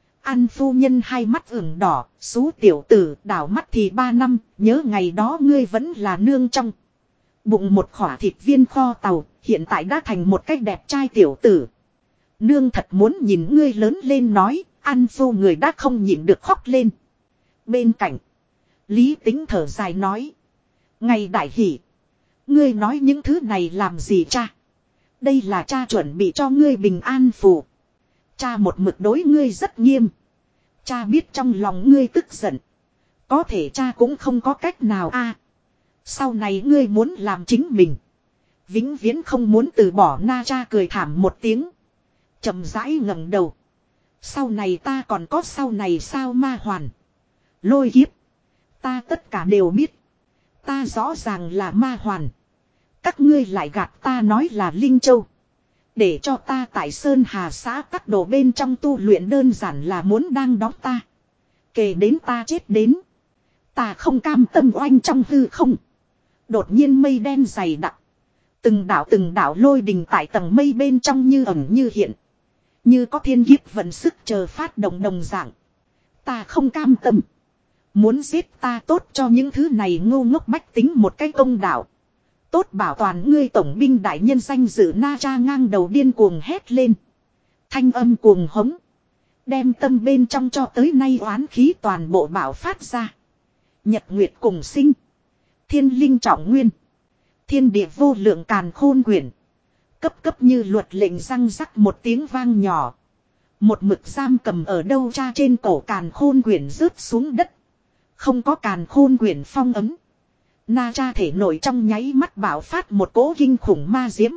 An phu nhân hai mắt ửng đỏ, xú tiểu tử, đảo mắt thì ba năm, nhớ ngày đó ngươi vẫn là nương trong bụng một khỏa thịt viên kho tàu, hiện tại đã thành một cách đẹp trai tiểu tử. Nương thật muốn nhìn ngươi lớn lên. Nói, An phu người đã không nhịn được khóc lên. Bên cạnh, Lý Tính thở dài nói: ngày đại hỷ, ngươi nói những thứ này làm gì cha? Đây là cha chuẩn bị cho ngươi bình an phù. Cha một mực đối ngươi rất nghiêm. Cha biết trong lòng ngươi tức giận, có thể cha cũng không có cách nào a. Sau này ngươi muốn làm chính mình, vĩnh viễn không muốn từ bỏ. Na Cha cười thảm một tiếng, chậm rãi ngẩng đầu. Sau này ta còn có sau này sao? Ma hoàn, lôi kiếp, ta tất cả đều biết. Ta rõ ràng là ma hoàn, các ngươi lại gạt ta nói là Linh Châu, để cho ta tại Sơn Hà xã các đồ bên trong tu luyện, đơn giản là muốn đang đóng ta. Kể đến ta chết đến, ta không cam tâm. Oanh, trong hư không đột nhiên mây đen dày đặc, từng đảo từng đảo lôi đình tại tầng mây bên trong như ẩn như hiện, như có thiên kiếp vận sức chờ phát động đồng dạng. Ta không cam tâm, Muốn giết ta tốt cho những thứ này ngu ngốc bách tính một cái công đạo. Tốt bảo toàn ngươi tổng binh đại nhân danh dự Na Cha ngang đầu điên cuồng hét lên. Thanh âm cuồng hống. Đem tâm bên trong cho tới nay oán khí toàn bộ bảo phát ra. Nhật nguyệt cùng sinh. Thiên linh trọng nguyên. Thiên địa vô lượng càn khôn quyển. Cấp cấp như luật lệnh răng rắc một tiếng vang nhỏ. Một mực giam cầm ở đâu cha trên cổ càn khôn quyển rớt xuống đất. Không có càn khôn quyển phong ấm. Na Cha thể nổi trong nháy mắt bảo phát một cỗ kinh khủng ma diễm.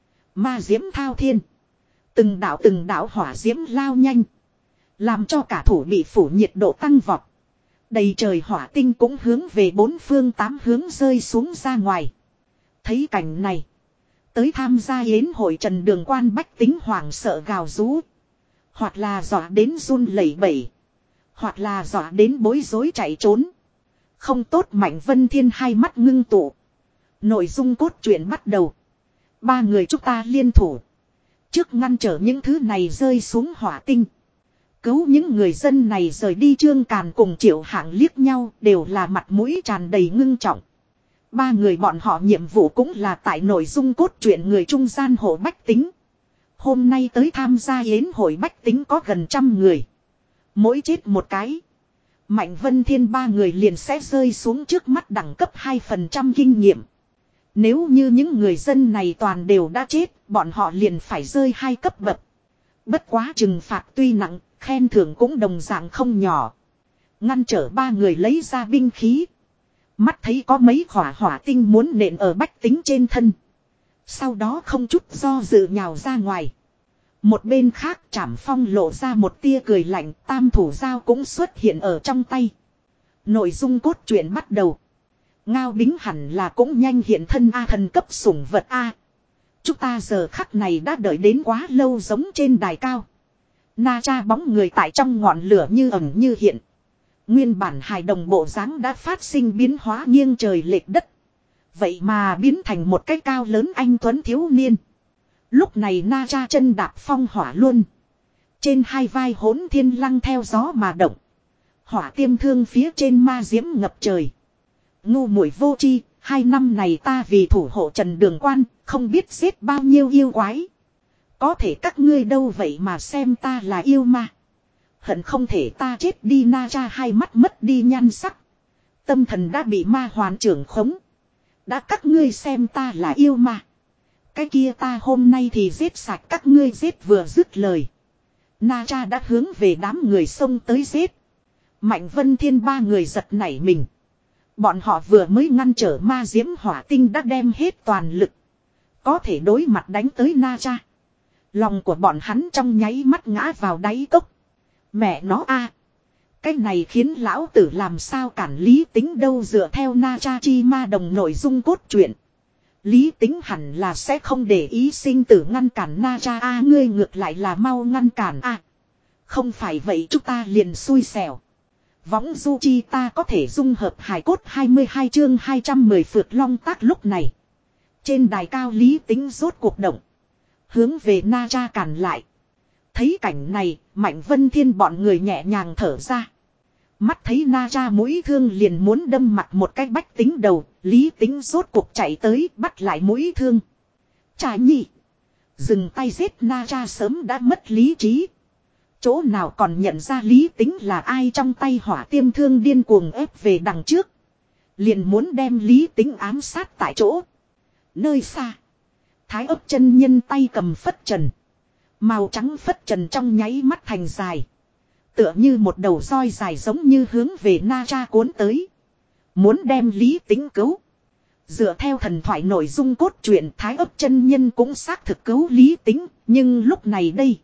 Ma diễm thao thiên. Từng đạo từng đạo hỏa diễm lao nhanh. Làm cho cả thủ bị phủ nhiệt độ tăng vọt. Đầy trời hỏa tinh cũng hướng về bốn phương tám hướng rơi xuống ra ngoài. Thấy cảnh này. Tới tham gia yến hội trần đường quan bách tính hoảng sợ gào rú. Hoặc là dọa đến run lẩy bẩy. Hoặc là dọa đến bối rối chạy trốn. Không tốt Mạnh Vân Thiên hai mắt ngưng tụ. Nội dung cốt truyện bắt đầu. Ba người chúng ta liên thủ. Trước ngăn trở những thứ này rơi xuống hỏa tinh. Cứu những người dân này rời đi. Trương Càn cùng Triệu Hạng liếc nhau đều là mặt mũi tràn đầy ngưng trọng. Ba người bọn họ nhiệm vụ cũng là tại nội dung cốt truyện người trung gian hộ bách tính. Hôm nay tới tham gia yến hội bách tính có gần trăm người. Mỗi chết một cái. Mạnh Vân Thiên ba người liền sẽ rơi xuống trước mắt đẳng cấp hai phần trăm kinh nghiệm. Nếu như những người dân này toàn đều đã chết, bọn họ liền phải rơi hai cấp bậc. Bất quá trừng phạt tuy nặng, khen thưởng cũng đồng dạng không nhỏ. Ngăn trở ba người lấy ra binh khí. Mắt thấy có mấy khỏa hỏa tinh muốn nện ở bách tính trên thân. Sau đó không chút do dự nhào ra ngoài. Một bên khác Trảm Phong lộ ra một tia cười lạnh, tam thủ dao cũng xuất hiện ở trong tay. Nội dung cốt truyện bắt đầu. Ngao Bính hẳn là cũng nhanh hiện thân A thần cấp sủng vật A. Chúng ta giờ khắc này đã đợi đến quá lâu giống trên đài cao. Na Cha bóng người tại trong ngọn lửa như ẩn như hiện. Nguyên bản hài đồng bộ dáng đã phát sinh biến hóa nghiêng trời lệch đất. Vậy mà biến thành một cái cao lớn anh tuấn thiếu niên. Lúc này Na Cha chân đạp phong hỏa luôn. Trên hai vai hỗn thiên lăng theo gió mà động. Hỏa tiêm thương phía trên ma diễm ngập trời. Ngu muội vô tri, hai năm này ta vì thủ hộ Trần Đường Quan, không biết giết bao nhiêu yêu quái. Có thể các ngươi đâu vậy mà xem ta là yêu ma. Hận không thể ta chết đi. Na Cha hai mắt mất đi nhan sắc. Tâm thần đã bị ma hoàn trưởng khống. Đã các ngươi xem ta là yêu ma. Cái kia ta hôm nay thì giết sạch các ngươi. Giết vừa dứt lời. Na Cha đã hướng về đám người xông tới giết. Mạnh Vân Thiên ba người giật nảy mình. Bọn họ vừa mới ngăn trở ma diễm hỏa tinh đã đem hết toàn lực. Có thể đối mặt đánh tới Na Cha. Lòng của bọn hắn trong nháy mắt ngã vào đáy cốc. Mẹ nó a, cái này khiến lão tử làm sao cản Lý Tính đâu. Dựa theo Na Cha chi ma đồng nội dung cốt truyện. Lý Tính hẳn là sẽ không để ý sinh tử ngăn cản Na Cha a. Ngươi ngược lại là mau ngăn cản a. Không phải vậy chúng ta liền xui xẻo. Võng du chi ta có thể dung hợp hài cốt hai mươi hai chương hai trăm mười phượt long tác. Lúc này trên đài cao Lý Tính rốt cuộc động. Hướng về Na Cha cản lại. Thấy cảnh này, Mạnh Vân Thiên bọn người nhẹ nhàng thở ra. Mắt thấy Na Cha mũi thương liền muốn đâm mặt một cái bách tính đầu, Lý Tính rốt cuộc chạy tới bắt lại mũi thương. Cha nhi, dừng tay giết. Na Cha sớm đã mất lý trí. Chỗ nào còn nhận ra Lý Tính là ai. Trong tay hỏa tiêm thương điên cuồng ép về đằng trước. Liền muốn đem Lý Tính ám sát tại chỗ. Nơi xa, Thái Ấp chân nhân tay cầm phất trần. Màu trắng phất trần trong nháy mắt thành dài. Tựa như một đầu roi dài giống như hướng về Na Cha cuốn tới. Muốn đem Lý Tính cứu. Dựa theo thần thoại nội dung cốt truyện, Thái Ấp chân nhân cũng xác thực cứu Lý Tính. Nhưng lúc này đây,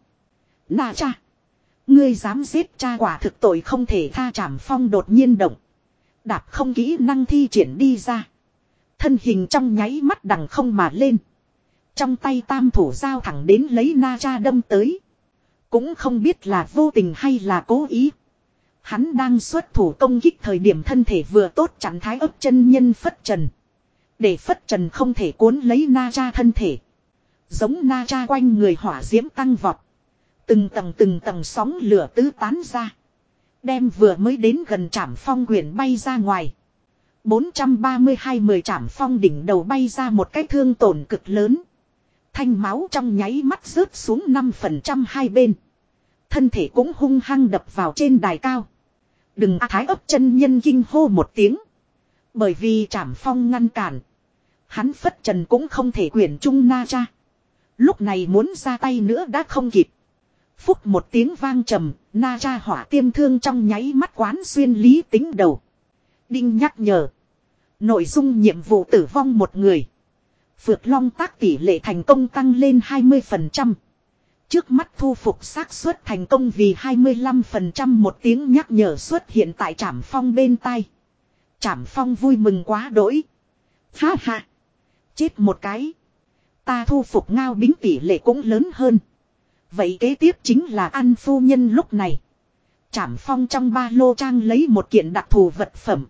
Na Cha, ngươi dám giết cha quả thực tội không thể tha. Trảm Phong đột nhiên động. Đạp không kỹ năng thi triển đi ra. Thân hình trong nháy mắt đằng không mà lên. Trong tay tam thủ dao thẳng đến lấy Na Cha đâm tới. Cũng không biết là vô tình hay là cố ý. Hắn đang xuất thủ công kích thời điểm thân thể vừa tốt chặn Thái Ấp chân nhân phất trần. Để phất trần không thể cuốn lấy Na Cha thân thể. Giống Na Cha quanh người hỏa diễm tăng vọt. Từng tầng từng tầng sóng lửa tứ tán ra. Đem vừa mới đến gần Trảm Phong quyển bay ra ngoài. bốn trăm ba mươi hai mười Trảm Phong đỉnh đầu bay ra một cái thương tổn cực lớn. Thanh máu trong nháy mắt rớt xuống năm phần trăm hai bên. Thân thể cũng hung hăng đập vào trên đài cao. Đừng a Thái Ấp chân nhân kinh hô một tiếng. Bởi vì Trảm Phong ngăn cản. Hắn phất trần cũng không thể quyển trung Na Cha. Lúc này muốn ra tay nữa đã không kịp. Phúc một tiếng vang trầm, Na Cha hỏa tiêm thương trong nháy mắt quán xuyên Lý Tính đầu. Đinh nhắc nhở. Nội dung nhiệm vụ tử vong một người. Phược Long tác tỷ lệ thành công tăng lên hai mươi phần trăm. Trước mắt thu phục xác suất thành công vì hai mươi lăm phần trăm, một tiếng nhắc nhở xuất hiện tại Trảm Phong bên tai. Trảm Phong vui mừng quá đỗi. Ha ha. Chết một cái. Ta thu phục Ngao Bính tỷ lệ cũng lớn hơn. Vậy kế tiếp chính là An phu nhân lúc này. Trảm Phong trong ba lô trang lấy một kiện đặc thù vật phẩm.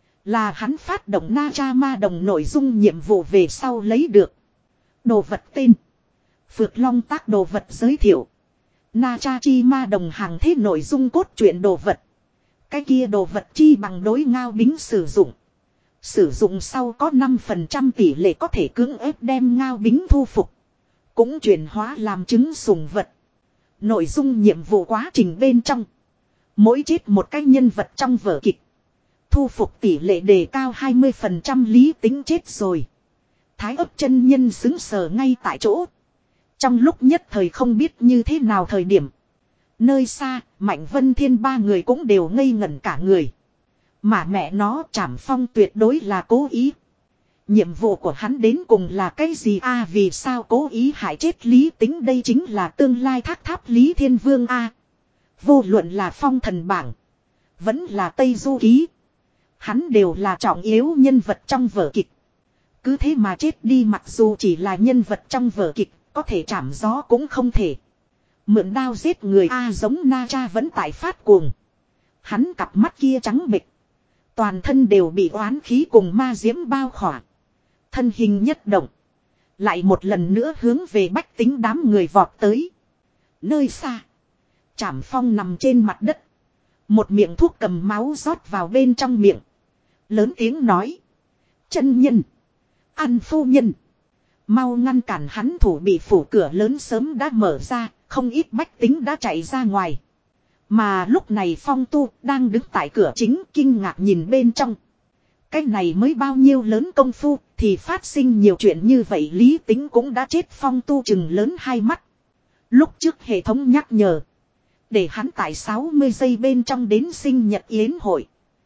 Là hắn phát động Na Cha ma đồng nội dung nhiệm vụ về sau lấy được. Đồ vật tên. Phược Long tác đồ vật giới thiệu. Na Cha chi ma đồng hàng thế nội dung cốt truyện đồ vật. Cái kia đồ vật chi bằng đối Ngao Bính sử dụng. Sử dụng sau có năm phần trăm tỷ lệ có thể cưỡng ép đem Ngao Bính thu phục. Cũng chuyển hóa làm trứng sủng vật. Nội dung nhiệm vụ quá trình bên trong. Mỗi chết một cái nhân vật trong vở kịch. Thu phục tỷ lệ đề cao hai mươi phần trăm. Lý Tính chết rồi. Thái Ấp chân nhân xứng sờ ngay tại chỗ. Trong lúc nhất thời không biết như thế nào thời điểm. Nơi xa, Mạnh Vân Thiên ba người cũng đều ngây ngẩn cả người. Mà mẹ nó Trảm Phong tuyệt đối là cố ý. Nhiệm vụ của hắn đến cùng là cái gì a? Vì sao cố ý hại chết Lý Tính? Đây chính là tương lai thác tháp Lý Thiên Vương a. Vô luận là phong thần bảng. Vẫn là Tây Du Ký. Hắn đều là trọng yếu nhân vật trong vở kịch. Cứ thế mà chết đi, mặc dù chỉ là nhân vật trong vở kịch. Có thể chảm gió cũng không thể. Mượn đao giết người a, giống Na Cha vẫn tại phát cuồng. Hắn cặp mắt kia trắng bệch. Toàn thân đều bị oán khí cùng ma diễm bao khỏa. Thân hình nhất động. Lại một lần nữa hướng về Bách Tính đám người vọt tới. Nơi xa. Trảm Phong nằm trên mặt đất. Một miệng thuốc cầm máu rót vào bên trong miệng. Lớn tiếng nói. Chân nhân. An phu nhân. Mau ngăn cản hắn, thủ bị phủ cửa lớn sớm đã mở ra. Không ít Bách Tính đã chạy ra ngoài. Mà lúc này Phong Tu đang đứng tại cửa chính kinh ngạc nhìn bên trong. Cái này mới bao nhiêu lớn công phu thì phát sinh nhiều chuyện như vậy. Lý Tính cũng đã chết. Phong Tu chừng lớn hai mắt. Lúc trước hệ thống nhắc nhở. Để hắn tại sáu mươi giây bên trong đến sinh nhật yến hội.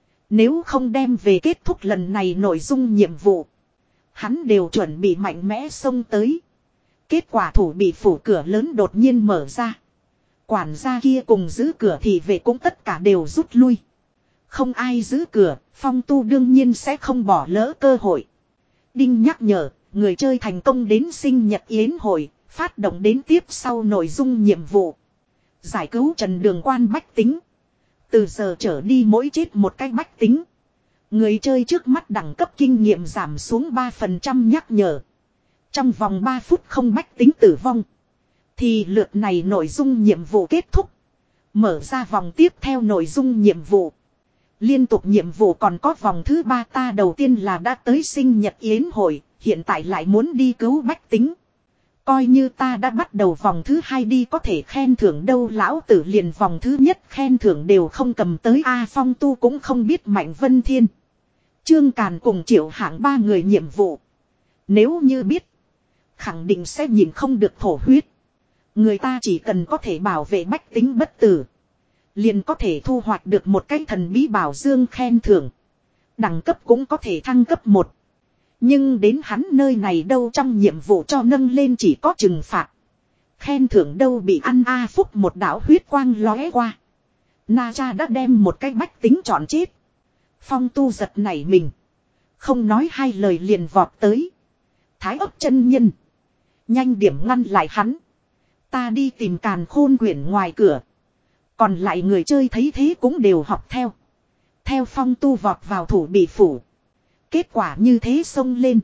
Nếu không đem về kết thúc lần này nội dung nhiệm vụ. Hắn đều chuẩn bị mạnh mẽ xông tới. Kết quả thủ bị phủ cửa lớn đột nhiên mở ra. Quản gia kia cùng giữ cửa thì về cũng tất cả đều rút lui. Không ai giữ cửa, Phong Tu đương nhiên sẽ không bỏ lỡ cơ hội. Đinh nhắc nhở, người chơi thành công đến sinh nhật yến hội, phát động đến tiếp sau nội dung nhiệm vụ. Giải cứu Trần Đường Quan Bách Tính. Từ giờ trở đi mỗi chết một cái Bách Tính. Người chơi trước mắt đẳng cấp kinh nghiệm giảm xuống ba phần trăm nhắc nhở. Trong vòng ba phút không Bách Tính tử vong. Thì lượt này nội dung nhiệm vụ kết thúc. Mở ra vòng tiếp theo nội dung nhiệm vụ. Liên tục nhiệm vụ còn có vòng thứ ba. Ta đầu tiên là đã tới sinh nhật yến hội. Hiện tại lại muốn đi cứu Bách Tính. Coi như ta đã bắt đầu vòng thứ hai đi, có thể khen thưởng đâu. Lão tử liền vòng thứ nhất khen thưởng đều không cầm tới. A Phong Tu cũng không biết Mạnh Vân Thiên, Trương Càn cùng Triệu Hạng ba người nhiệm vụ. Nếu như biết, khẳng định sẽ nhìn không được thổ huyết. Người ta chỉ cần có thể bảo vệ Bách Tính bất tử, liền có thể thu hoạch được một cái thần bí bảo dương khen thưởng. Đẳng cấp cũng có thể thăng cấp một. Nhưng đến hắn nơi này đâu, trong nhiệm vụ cho nâng lên chỉ có trừng phạt. Khen thưởng đâu bị ăn. A Phúc một đạo huyết quang lóe qua. Na Cha đã đem một cái Bách Tính chọn chết. Phong Tu giật nảy mình. Không nói hai lời liền vọt tới. Thái Ấp chân nhân. Nhanh điểm ngăn lại hắn. Ta đi tìm Càn Khôn quyển ngoài cửa. Còn lại người chơi thấy thế cũng đều học theo. Theo Phong Tu vọt vào thủ bị phủ. Kết quả như thế xông lên.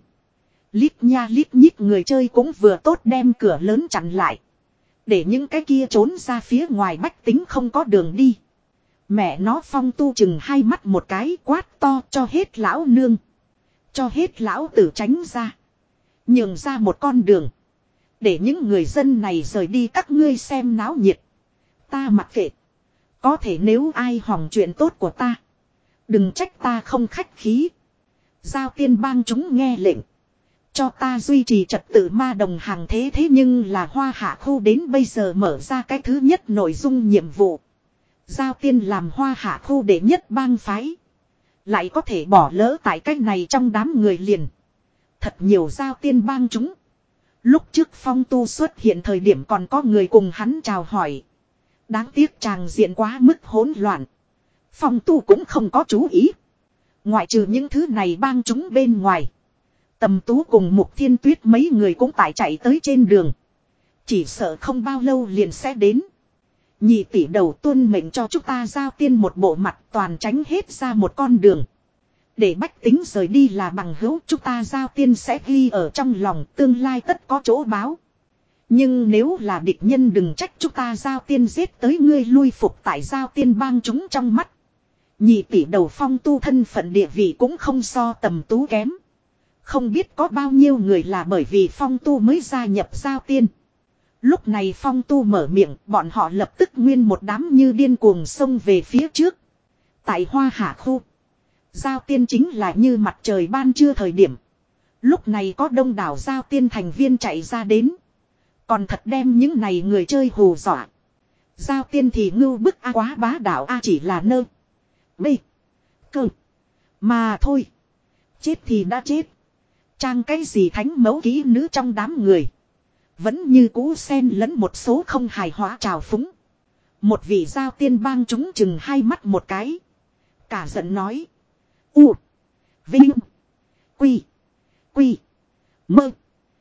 Lít nha lít nhít người chơi cũng vừa tốt đem cửa lớn chặn lại. Để những cái kia trốn ra phía ngoài Bách Tính không có đường đi. Mẹ nó Phong Tu chừng hai mắt một cái quát to cho hết lão nương. Cho hết lão tử tránh ra. Nhường ra một con đường. Để những người dân này rời đi các ngươi xem náo nhiệt. Ta mặc kệ. Có thể nếu ai hỏng chuyện tốt của ta. Đừng trách ta không khách khí. Giao Tiên bang chúng nghe lệnh. Cho ta duy trì trật tự ma đồng hàng thế thế nhưng là Hoa Hạ khu đến bây giờ mở ra cái thứ nhất nội dung nhiệm vụ. Giao Tiên làm Hoa Hạ khu đệ nhất bang phái. Lại có thể bỏ lỡ tại cách này trong đám người liền. Thật nhiều Giao Tiên bang chúng. Lúc trước Phong Tu xuất hiện thời điểm còn có người cùng hắn chào hỏi. Đáng tiếc tràng diện quá mức hỗn loạn. Phong Tu cũng không có chú ý. Ngoại trừ những thứ này bang chúng bên ngoài. Tầm Tú cùng Mục Thiên Tuyết mấy người cũng tải chạy tới trên đường. Chỉ sợ không bao lâu liền sẽ đến. Nhị tỷ đầu tuân mệnh cho chúng ta Giao Tiên một bộ mặt toàn tránh hết ra một con đường. Để bách tính rời đi là bằng hữu chúng ta Giao Tiên sẽ ghi ở trong lòng tương lai tất có chỗ báo. Nhưng nếu là địch nhân đừng trách chúng ta Giao Tiên giết tới ngươi lui phục tại Giao Tiên bang chúng trong mắt. Nhị tỷ đầu Phong Tu thân phận địa vị cũng không so Tầm Tú kém. Không biết có bao nhiêu người là bởi vì Phong Tu mới gia nhập Giao Tiên. Lúc này Phong Tu mở miệng, bọn họ lập tức nguyên một đám như điên cuồng xông về phía trước. Tại Hoa Hạ khu, Giao Tiên chính là như mặt trời ban trưa thời điểm. Lúc này có đông đảo Giao Tiên thành viên chạy ra đến. Còn thật đem những này người chơi hù dọa. Giao Tiên thì ngưu bức a quá bá đạo a chỉ là nơ. Bê. Cơ. Mà thôi. Chết thì đã chết. Trang cái gì thánh mẫu kỹ nữ trong đám người. Vẫn như cũ xen lẫn một số không hài hóa trào phúng. Một vị Giao Tiên bang chúng chừng hai mắt một cái. Cả giận nói. U. Vinh. Quy. Quy. Mơ.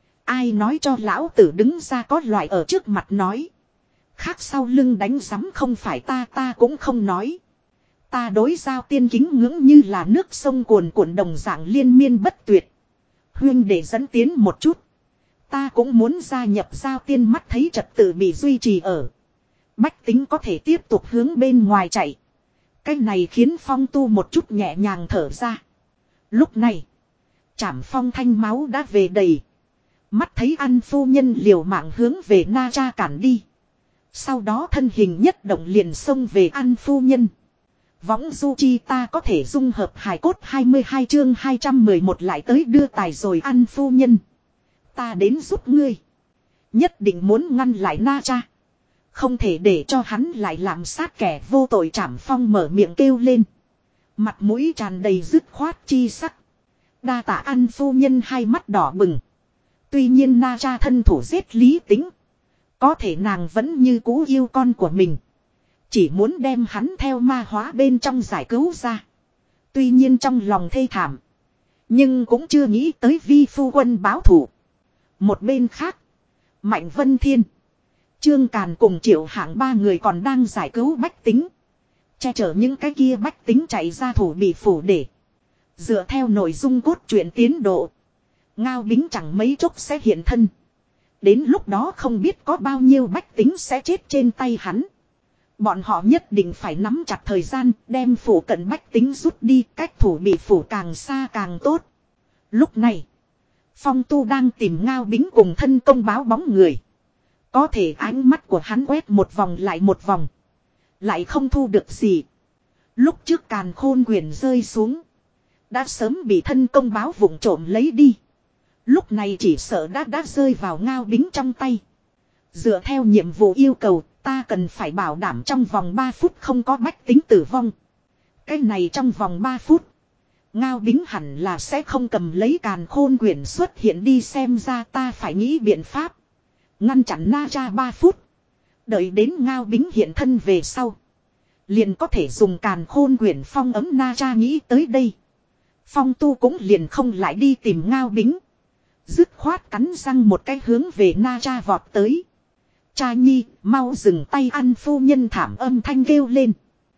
Ai nói cho lão tử đứng ra có loại ở trước mặt nói. Khác sau lưng đánh rắm không phải ta ta cũng không nói. Ta đối Giao Tiên kính ngưỡng như là nước sông cuồn cuộn đồng dạng liên miên bất tuyệt. Huyên để dẫn tiến một chút. Ta cũng muốn gia nhập Giao Tiên mắt thấy trật tự bị duy trì ở. Bách tính có thể tiếp tục hướng bên ngoài chạy. Cái này khiến Phong Tu một chút nhẹ nhàng thở ra. Lúc này, Trảm Phong thanh máu đã về đầy. Mắt thấy An phu nhân liều mạng hướng về Na Cha cản đi. Sau đó thân hình nhất động liền xông về An phu nhân. Võng du chi ta có thể dung hợp hài cốt hai mươi hai chương hai trăm mười một lại tới đưa tài rồi An phu nhân. Ta đến giúp ngươi. Nhất định muốn ngăn lại Na Cha. Không thể để cho hắn lại làm sát kẻ vô tội. Trảm Phong mở miệng kêu lên. Mặt mũi tràn đầy dứt khoát chi sắc. Đa tạ An phu nhân hai mắt đỏ bừng. Tuy nhiên Na Cha thân thủ giết Lý Tính. Có thể nàng vẫn như cũ yêu con của mình. Chỉ muốn đem hắn theo ma hóa bên trong giải cứu ra. Tuy nhiên trong lòng thê thảm. Nhưng cũng chưa nghĩ tới vi phu quân báo thủ. Một bên khác. Mạnh Vân Thiên. Trương Càn cùng Triệu Hạng ba người còn đang giải cứu bách tính. Che chở những cái kia bách tính chạy ra thủ bị phủ để. Dựa theo nội dung cốt truyện tiến độ. Ngao Bính chẳng mấy chốc sẽ hiện thân. Đến lúc đó không biết có bao nhiêu bách tính sẽ chết trên tay hắn. Bọn họ nhất định phải nắm chặt thời gian đem phủ cận bách tính rút đi cách thủ bị phủ càng xa càng tốt. Lúc này, Phong Tu đang tìm Ngao Bính cùng thân công báo bóng người. Có thể ánh mắt của hắn quét một vòng lại một vòng. Lại không thu được gì. Lúc trước càn khôn quyền rơi xuống. Đã sớm bị thân công báo vụng trộm lấy đi. Lúc này chỉ sợ đã đã rơi vào Ngao Bính trong tay. Dựa theo nhiệm vụ yêu cầu, ta cần phải bảo đảm trong vòng ba phút không có bách tính tử vong. Cái này trong vòng ba phút. Ngao Bính hẳn là sẽ không cầm lấy càn khôn quyển xuất hiện đi xem ra ta phải nghĩ biện pháp. Ngăn chặn Na Cha ba phút. Đợi đến Ngao Bính hiện thân về sau. Liền có thể dùng càn khôn quyển phong ấm Na Cha nghĩ tới đây. Phong Tu cũng liền không lại đi tìm Ngao Bính. Dứt khoát cắn răng một cái hướng về Na Cha vọt tới. Cha nhi, mau dừng tay An phu nhân thảm âm thanh kêu lên.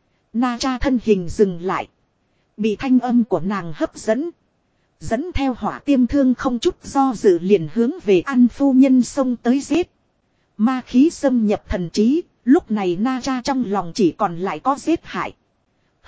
Na Cha thân hình dừng lại. Bị thanh âm của nàng hấp dẫn. Dẫn theo hỏa tiêm thương không chút do dự liền hướng về An phu nhân xông tới giết. Ma khí xâm nhập thần trí, lúc này Na Cha trong lòng chỉ còn lại có giết hại.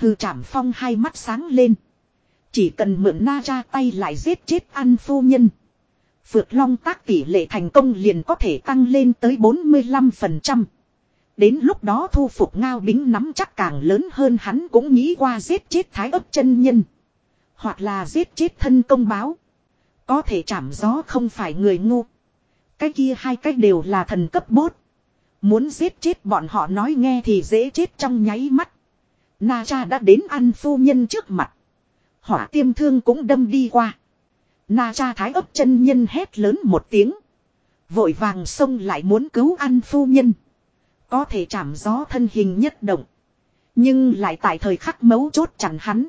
Hư Trảm Phong hai mắt sáng lên. Chỉ cần mượn na ra tay lại giết chết An phu nhân. Phượng Long tác tỷ lệ thành công liền có thể tăng lên tới bốn mươi lăm phần trăm. Đến lúc đó thu phục Ngao Bính nắm chắc càng lớn hơn, hắn cũng nghĩ qua giết chết Thái Ấp chân nhân. Hoặc là giết chết thân công báo. Có thể chảm gió không phải người ngu. Cái kia hai cách đều là thần cấp bốt. Muốn giết chết bọn họ nói nghe thì dễ chết trong nháy mắt. Na Cha đã đến An phu nhân trước mặt. Hỏa tiêm thương cũng đâm đi qua. Na Cha Thái Ấp chân nhân hét lớn một tiếng. Vội vàng xông lại muốn cứu An phu nhân. Có thể chảm gió thân hình nhất động. Nhưng lại tại thời khắc mấu chốt chặn hắn.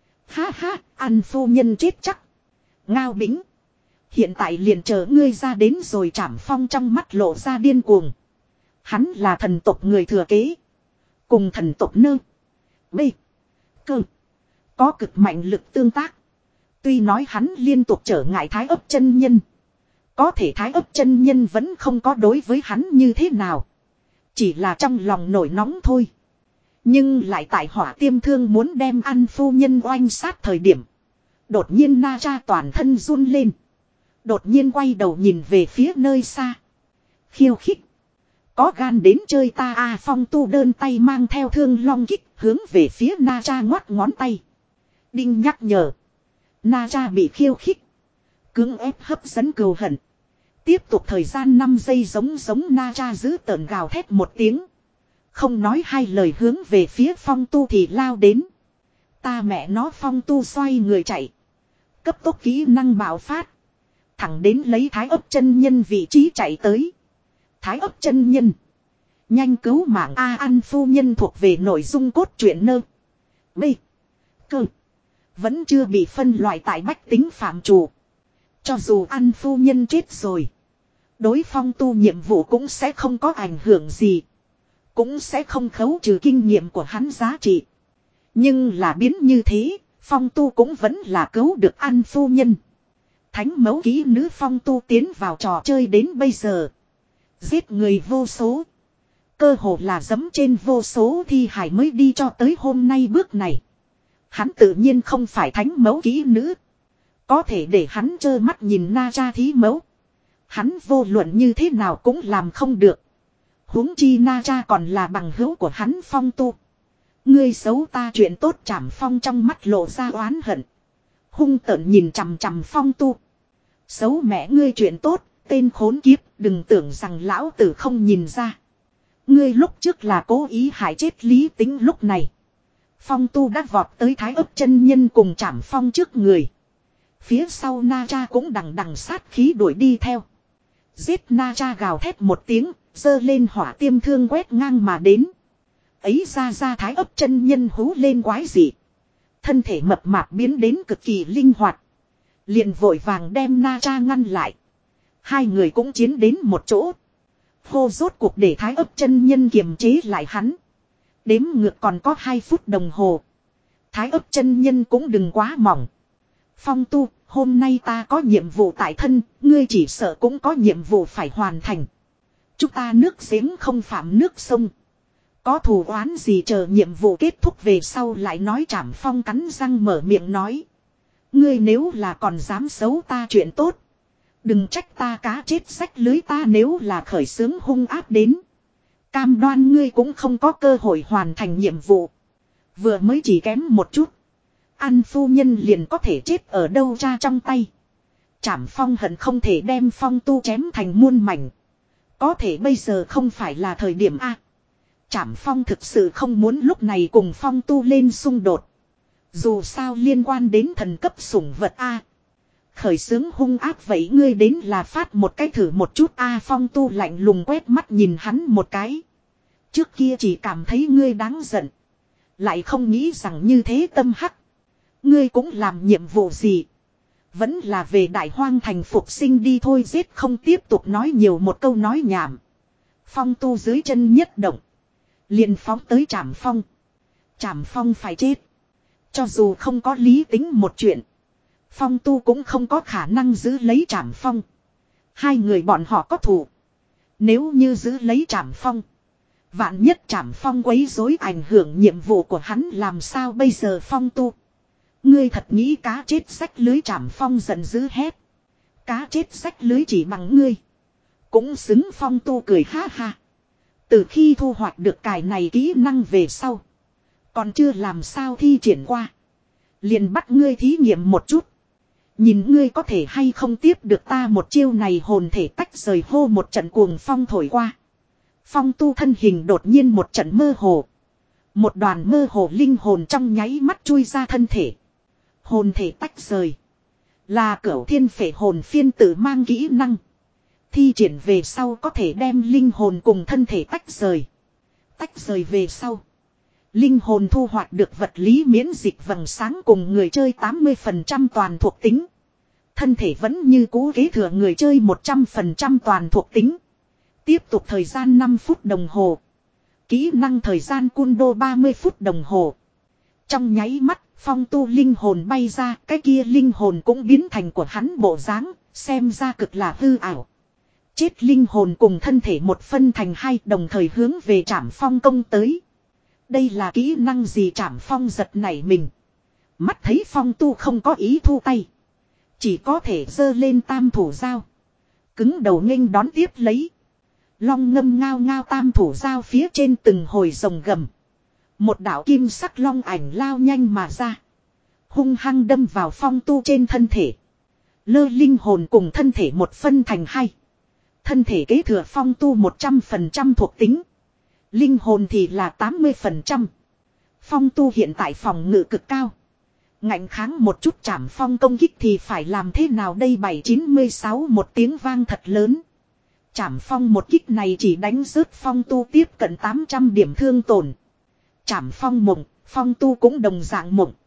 Ha ha, An phu nhân chết chắc. Ngao Bính. Hiện tại liền chờ ngươi ra đến rồi. Trảm Phong trong mắt lộ ra điên cuồng. Hắn là thần tộc người thừa kế. Cùng thần tộc nơ. Bê. Cơ. Có cực mạnh lực tương tác. Tuy nói hắn liên tục trở ngại Thái Ấp chân nhân. Có thể Thái Ấp chân nhân vẫn không có đối với hắn như thế nào. Chỉ là trong lòng nổi nóng thôi. Nhưng lại tại hỏa tiêm thương muốn đem An phu nhân oanh sát thời điểm. Đột nhiên Na Cha toàn thân run lên. Đột nhiên quay đầu nhìn về phía nơi xa. Khiêu khích. Có gan đến chơi ta a. Phong Tu đơn tay mang theo thương long kích hướng về phía Na Cha ngoắt ngón tay. Đinh nhắc nhở. Na Cha bị khiêu khích. Cưỡng ép hấp dẫn cừu hận. Tiếp tục thời gian năm giây giống giống Na Cha giữ tợn gào thét một tiếng. Không nói hai lời hướng về phía Phong Tu thì lao đến. Ta mẹ nó. Phong Tu xoay người chạy. Cấp tốc kỹ năng bạo phát. Thẳng đến lấy Thái Ấp chân nhân vị trí chạy tới. Thái Ấp chân nhân. Nhanh cứu mạng A. An phu nhân thuộc về nội dung cốt truyện nơ. B. Cơ. Vẫn chưa bị phân loại tại bách tính phạm trù. Cho dù An phu nhân chết rồi. Đối Phong Tu nhiệm vụ cũng sẽ không có ảnh hưởng gì. Cũng sẽ không khấu trừ kinh nghiệm của hắn giá trị. Nhưng là biến như thế. Phong Tu cũng vẫn là cứu được An phu nhân. Thánh mẫu ký nữ Phong Tu tiến vào trò chơi đến bây giờ. Giết người vô số. Cơ hồ là dẫm trên vô số thi hải mới đi cho tới hôm nay bước này. Hắn tự nhiên không phải thánh mẫu ký nữ. Có thể để hắn trơ mắt nhìn Na Cha thí mẫu. Hắn vô luận như thế nào cũng làm không được. Huống chi Na Cha còn là bằng hữu của hắn Phong Tu. Ngươi xấu ta chuyện tốt. Trảm Phong trong mắt lộ ra oán hận. Hung tợn nhìn chằm chằm Phong Tu. Xấu mẹ ngươi chuyện tốt. Tên khốn kiếp, đừng tưởng rằng lão tử không nhìn ra. Ngươi lúc trước là cố ý hại chết Lý Tính. Lúc này Phong Tu đã vọt tới Thái Ấp chân nhân cùng Trảm Phong trước người. Phía sau Na Cha cũng đằng đằng sát khí đuổi đi theo. Giết. Na Cha gào thét một tiếng, giơ lên hỏa tiêm thương quét ngang mà đến. Ấy ra ra Thái Ấp chân nhân hú lên quái dị. Thân thể mập mạp biến đến cực kỳ linh hoạt. Liền vội vàng đem Na Cha ngăn lại. Hai người cũng chiến đến một chỗ. Hô rốt cuộc để Thái Ấp chân nhân kiềm chế lại hắn. Đếm ngược còn có hai phút đồng hồ. Thái Ấp chân nhân cũng đừng quá mỏng. Phong Tu, hôm nay ta có nhiệm vụ tại thân, ngươi chỉ sợ cũng có nhiệm vụ phải hoàn thành. Chúng ta nước giếng không phạm nước sông. Có thù oán gì chờ nhiệm vụ kết thúc về sau lại nói. Trảm Phong cắn răng mở miệng nói. Ngươi nếu là còn dám xấu ta chuyện tốt. Đừng trách ta cá chết rách lưới. Ta nếu là khởi xướng hung áp đến. Cam đoan ngươi cũng không có cơ hội hoàn thành nhiệm vụ. Vừa mới chỉ kém một chút. An phu nhân liền có thể chết ở đâu ra trong tay. Trảm Phong hận không thể đem Phong Tu chém thành muôn mảnh. Có thể bây giờ không phải là thời điểm A. Trảm Phong thực sự không muốn lúc này cùng Phong Tu lên xung đột. Dù sao liên quan đến thần cấp sủng vật A. Khởi xướng hung ác vậy ngươi đến là phát một cái thử một chút A. Phong Tu lạnh lùng quét mắt nhìn hắn một cái. Trước kia chỉ cảm thấy ngươi đáng giận. Lại không nghĩ rằng như thế tâm hắc. Ngươi cũng làm nhiệm vụ gì. Vẫn là về Đại Hoang thành phục sinh đi thôi. Giết không tiếp tục nói nhiều một câu nói nhảm. Phong Tu dưới chân nhất động. Liền phóng tới Trảm Phong. Trảm Phong phải chết. Cho dù không có Lý Tính một chuyện. Phong Tu cũng không có khả năng giữ lấy Trảm Phong. Hai người bọn họ có thù. Nếu như giữ lấy Trảm Phong. Vạn nhất Trảm Phong quấy rối ảnh hưởng nhiệm vụ của hắn làm sao bây giờ Phong tu. Ngươi thật nghĩ cá chết xách lưới Trảm Phong giận dữ hét. Cá chết xách lưới chỉ bằng ngươi. Cũng xứng Phong tu cười ha ha. Từ khi thu hoạch được cài này kỹ năng về sau. Còn chưa làm sao thi triển qua. Liền bắt ngươi thí nghiệm một chút. Nhìn ngươi có thể hay không tiếp được ta một chiêu này hồn thể tách rời hô một trận cuồng phong thổi qua. Phong tu thân hình đột nhiên một trận mơ hồ. Một đoàn mơ hồ linh hồn trong nháy mắt chui ra thân thể. Hồn thể tách rời. Là cửu thiên phệ hồn phiên tự mang kỹ năng. Thi triển về sau có thể đem linh hồn cùng thân thể tách rời. Tách rời về sau. Linh hồn thu hoạch được vật lý miễn dịch vầng sáng cùng người chơi tám mươi phần trăm toàn thuộc tính. Thân thể vẫn như cũ kế thừa người chơi một trăm phần trăm toàn thuộc tính. Tiếp tục thời gian năm phút đồng hồ. Kỹ năng thời gian Kundo ba mươi phút đồng hồ. Trong nháy mắt, Phong tu linh hồn bay ra, cái kia linh hồn cũng biến thành của hắn bộ dáng, xem ra cực là hư ảo. Chết linh hồn cùng thân thể một phân thành hai đồng thời hướng về Trảm Phong công tới. Đây là kỹ năng gì Trảm Phong giật nảy mình. Mắt thấy Phong tu không có ý thu tay. Chỉ có thể giơ lên tam thủ dao. Cứng đầu nghênh đón tiếp lấy. Long ngâm ngao ngao tam thủ dao phía trên từng hồi rồng gầm. Một đạo kim sắc long ảnh lao nhanh mà ra. Hung hăng đâm vào Phong tu trên thân thể. Lơ linh hồn cùng thân thể một phân thành hai. Thân thể kế thừa Phong tu một trăm phần trăm thuộc tính. Linh hồn thì là tám mươi phần trăm. Phong tu hiện tại phòng ngự cực cao. Ngạnh kháng một chút Trảm Phong công kích thì phải làm thế nào đây bảy chín mươi sáu một tiếng vang thật lớn. Trảm Phong một kích này chỉ đánh rớt Phong tu tiếp cận tám trăm điểm thương tổn. Trảm Phong mộng, Phong tu cũng đồng dạng mộng.